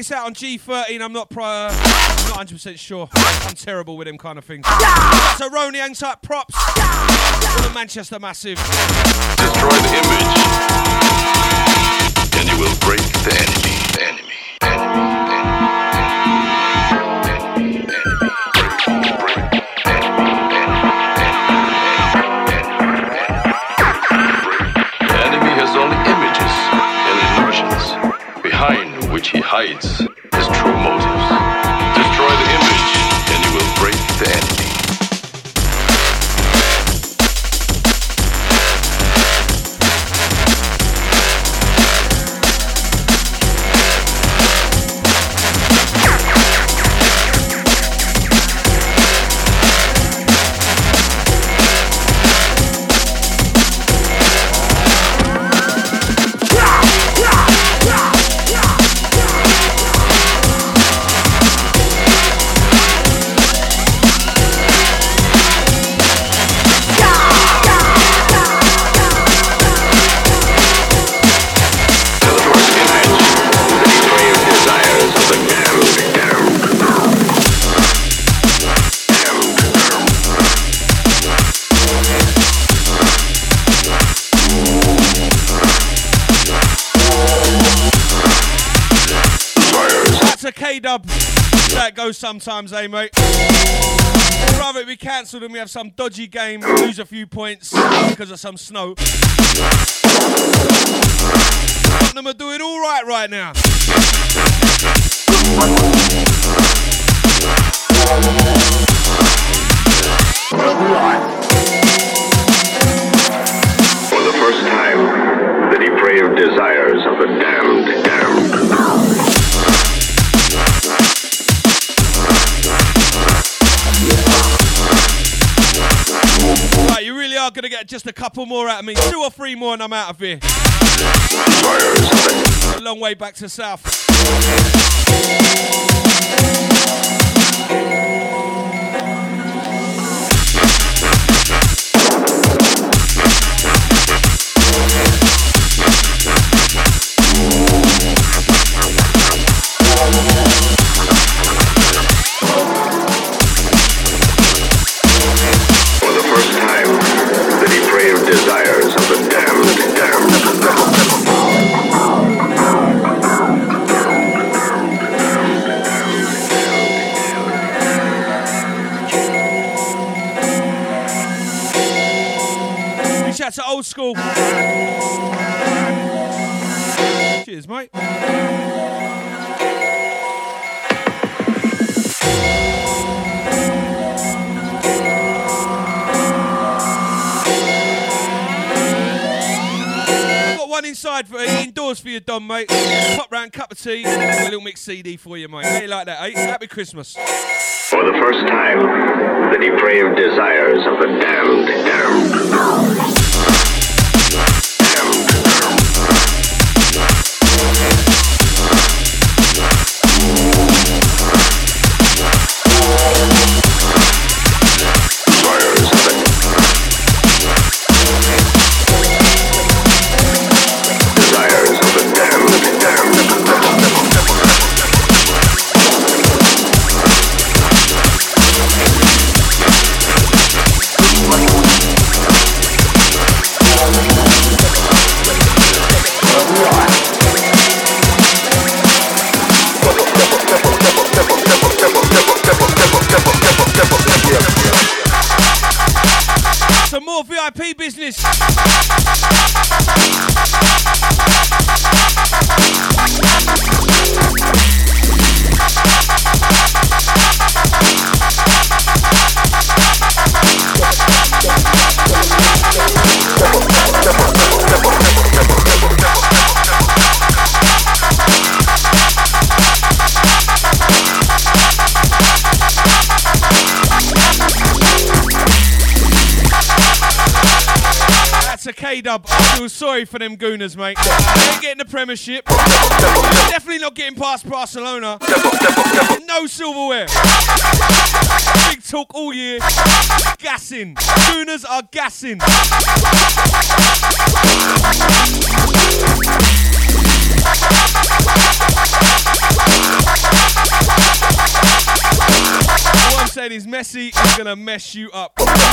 this out on G13. I'm not 100% sure. I'm terrible with them kind of things. That's a Ronnie Yang type props for the Manchester Massive. Destroy the image, and you will break the enemy. The enemy has only images and illusions, behind which he hides his true motives. Destroy the image, and you will break the enemy. K-Dub. That goes sometimes, eh, mate? I'd rather it be cancelled than we have some dodgy game, lose a few points because of some snow. Tottenham are doing all right now. For the first time, the depraved desires of the damned. Right, you really are going to get just a couple more out of me. 2 or 3 more and I'm out of here. A long way back to south. Desires of the damned. Reach out to Old School. Cheers, mate. One inside for indoors for you, Don, mate. Pop round, cup of tea, a little mix CD for you, mate. How you like that, eh? Happy Christmas. For the first time, the depraved desires of the damned. Some more VIP business. That's a K-Dub. I feel sorry for them Gooners, mate. They ain't getting the Premiership. Definitely not getting past Barcelona. No silverware. Big talk all year. Gassing. Gooners are gassing. Messi is gonna mess you up.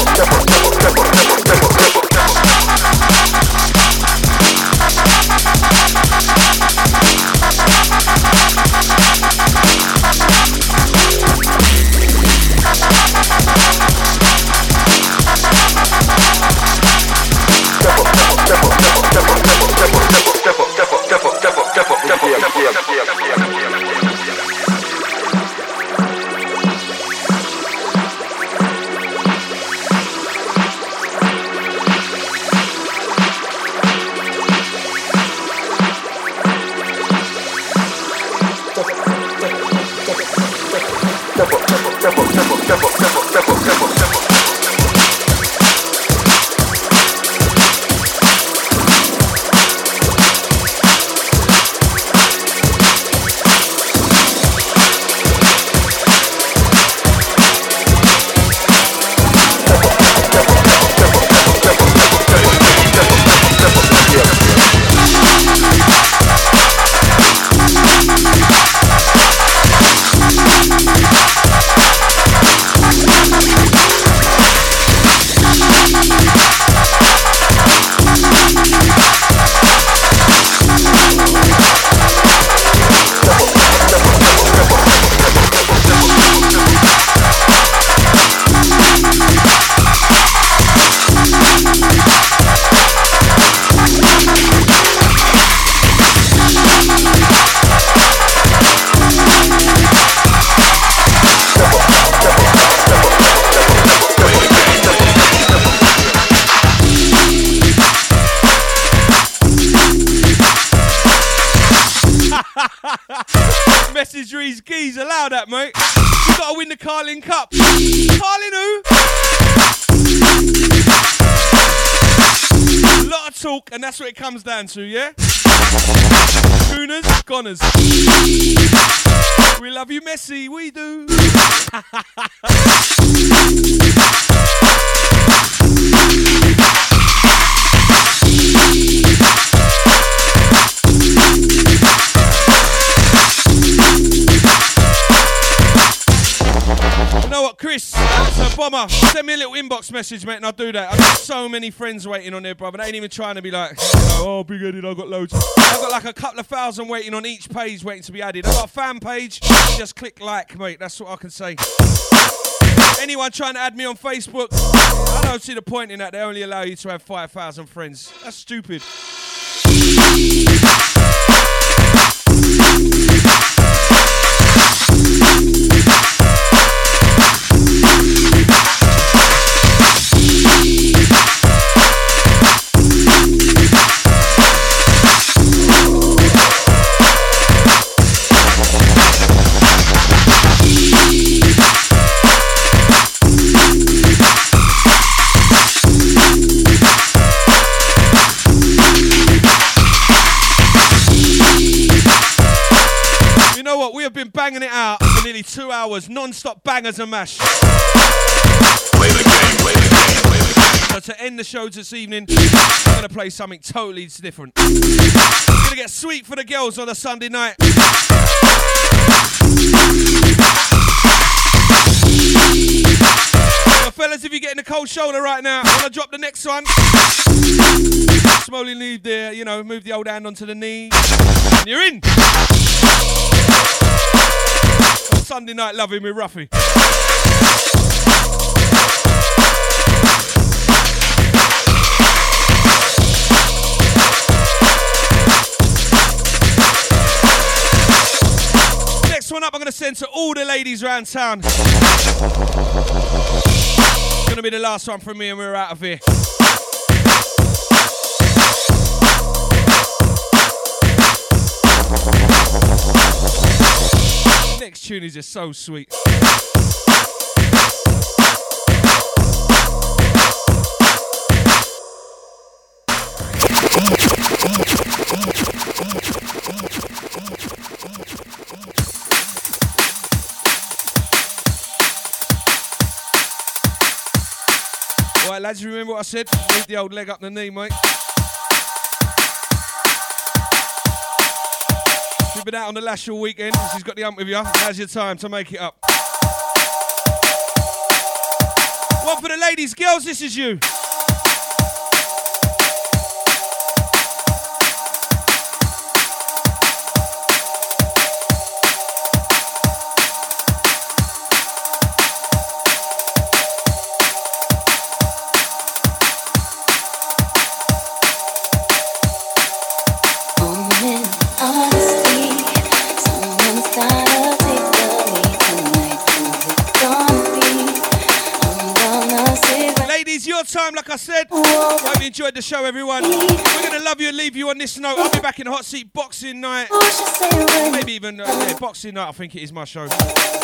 Message Reese Keys, allow that, mate. You gotta win the Carling Cup. Carling who? A lot of talk, and that's what it comes down to, yeah? Gooners, goners. We love you, Messi, we do. You know what, Chris? So Bomber, send me a little inbox message, mate, and I'll do that. I've got so many friends waiting on there, brother. They ain't even trying to be like, oh, big-headed, I've got loads. I've got like a couple of thousand waiting on each page waiting to be added. I've got a fan page. Just click like, mate. That's what I can say. Anyone trying to add me on Facebook, I don't see the point in that. They only allow you to have 5,000 friends. That's stupid. We have been banging it out for nearly 2 hours, non-stop bangers and mash. Play the game, play the game, play the game. So to end the show this evening, I'm going to play something totally different. I'm going to get sweet for the girls on a Sunday night. So fellas, if you're getting a cold shoulder right now, I'm going to drop the next one. Slowly leave there, you know, move the old hand onto the knee. And you're in. Sunday night loving with Ruffy. Next one up, I'm going to send to all the ladies around town. It's going to be the last one from me and we're out of here. Next tune is just so sweet. Alright lads, remember what I said? Leave the old leg up the knee, mate. You've been out on the lash all weekend. She's got the hump with you. Now's your time to make it up. One for the ladies, girls, this is you. Time, like I said. Hope you enjoyed the show, everyone. We're gonna love you and leave you on this note. I'll be back in the hot seat boxing night. Maybe even boxing night. I think it is my show.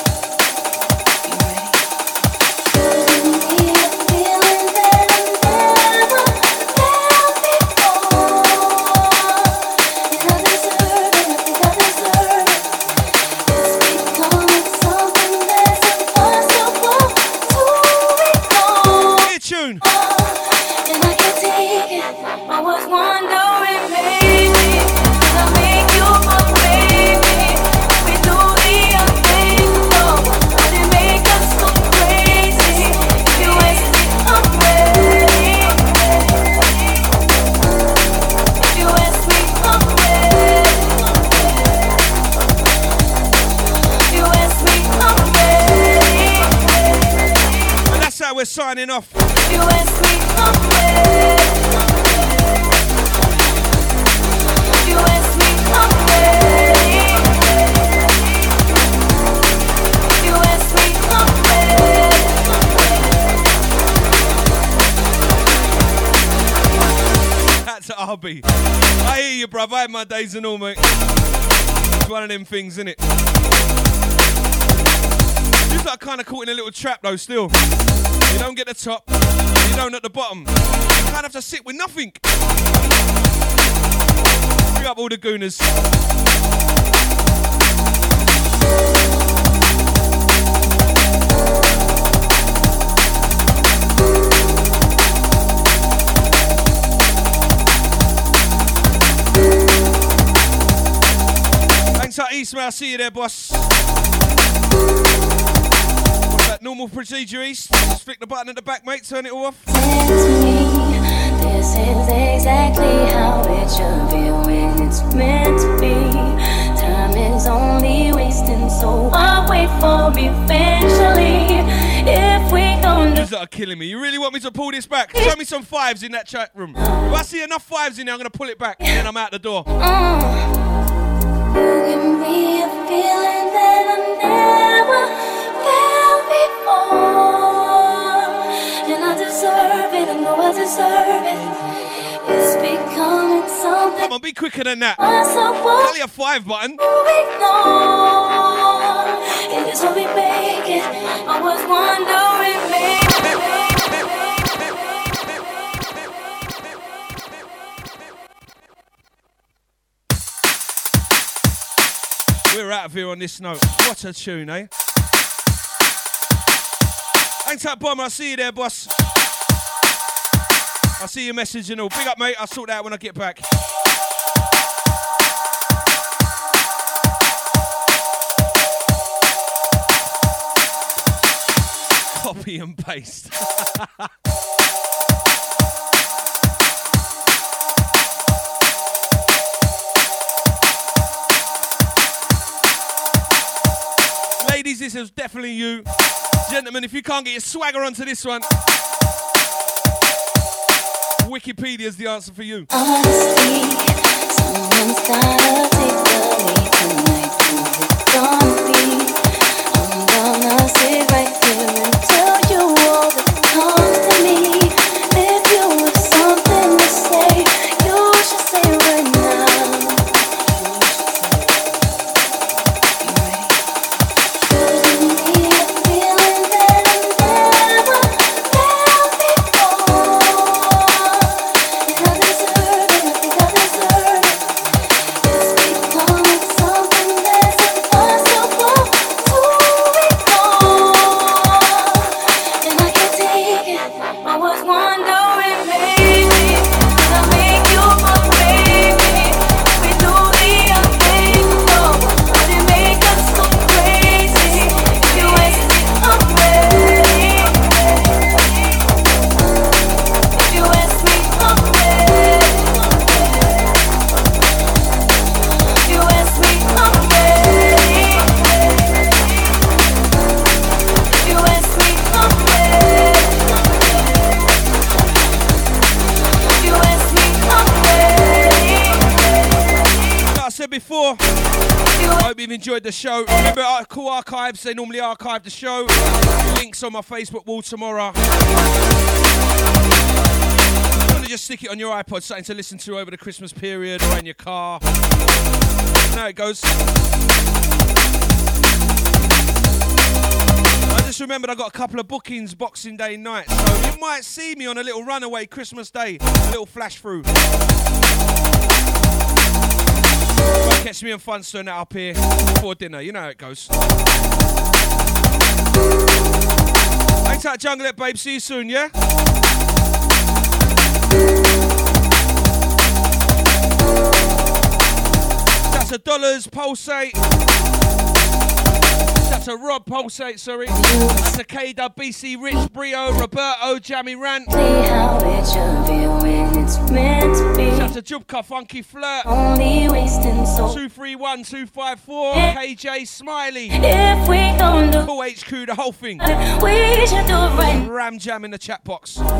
We're signing off. That's RB. I hear you, bruv. I had my days and all, mate. It's one of them things, innit? Feels like kind of caught in a little trap, though, still. You don't get the top, you don't at the bottom. You kind of have to sit with nothing. Bring up all the gooners. Thanks out Eastman, I'll see you there, boss. Normal procedure, East. Just flick the button at the back, mate. Turn it all off. This is exactly how it should be when it's meant to be. Time is only wasting, so I'll wait for eventually. If we don't do that are killing me. You really want me to pull this back? Show me some fives in that chat room. If I see enough fives in there, I'm gonna pull it back, and then I'm out the door. You give me a feeling that I never felt before, and I deserve it. I know I deserve it. It's becoming something. Come on, be quicker than that. Only a 5 button. It is what we make it. I was wondering, We're out of here on this note. What a tune, eh? Thanks up, Bomber. I'll see you there, boss. I'll see your message and all. Big up, mate. I'll sort that out when I get back. Copy and paste. Ladies, this is definitely you. Gentlemen, if you can't get your swagger onto this one, Wikipedia's the answer for you. Honestly, someone's gotta take the lead tonight. Who's it gonna be? I'm gonna sit right here and tell you all that comes to me. If you have something to say, you should say it right now. I hope you've enjoyed the show. Remember, Cool Archives, they normally archive the show. Links on my Facebook wall tomorrow. You want to just stick it on your iPod, something to listen to over the Christmas period or in your car. Now it goes. I just remembered I got a couple of bookings Boxing Day night, so you might see me on a little runaway Christmas Day, a little flash through. Might catch me on Funster and that up here before dinner, you know how it goes. Thanks out Jungle, babe, see you soon, yeah? That's a Dollars, Pulsate. That's a Rob Pulsate, sorry. That's a K-Dub, BC Rich, Brio, Roberto, Jammy Rant. That's a Jubka, Funky Flirt. 231, 254, KJ Smiley. If we don't do Full HQ, the whole thing. we should do it right. Ram Jam in the chat box. You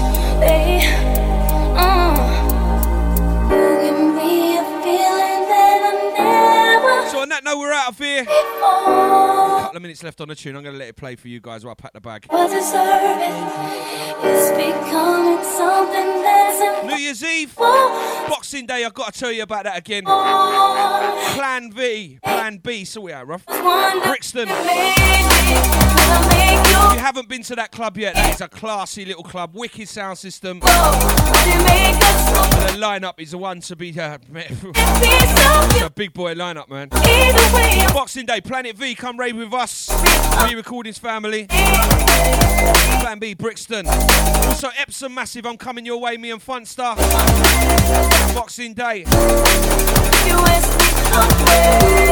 give me a feeling that I never So on that note, we're out of here. before. A couple of minutes left on the tune. I'm going to let it play for you guys while I pack the bag. Was deserving. It's becoming something that's New Year's Eve, Boxing Day, I've got to tell you about that again. important. Plan V, Plan B, so we are rough. Wonder Brixton. if I make If you you haven't been to that club yet, that is a classy little club, wicked sound system. go. To make us so The lineup is the one to be peace of a big boy lineup, man. either way. Boxing Day, Planet V, come rave with us. Re-Recordings family. Plan B, Brixton. Also, Epsom Massive, I'm coming your way, me and Funster. Boxing Day. You ask me away.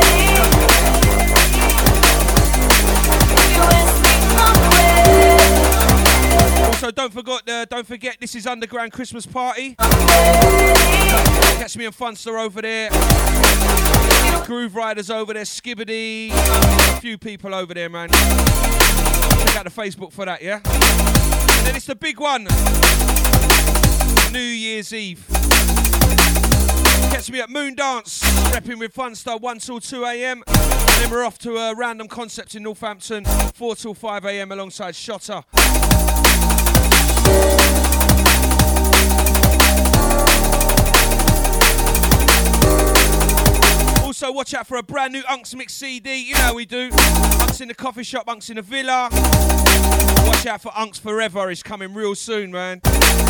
You ask me away. Also, don't forget, this is Underground Christmas Party. Catch me and Funster over there. Groove Riders over there, Skibbity. A few people over there, man. Check out the Facebook for that, yeah? And then it's the big one. New Year's Eve. Catch me at Moon Dance, repping with Funster 1 till 2 a.m. And then we're off to Random Concepts in Northampton, 4 till 5 a.m. alongside Shotter. Also, watch out for a brand new Unks Mix CD. You know how we do. Unks in the coffee shop, Unks in the villa. Watch out for Unks Forever. It's coming real soon, man.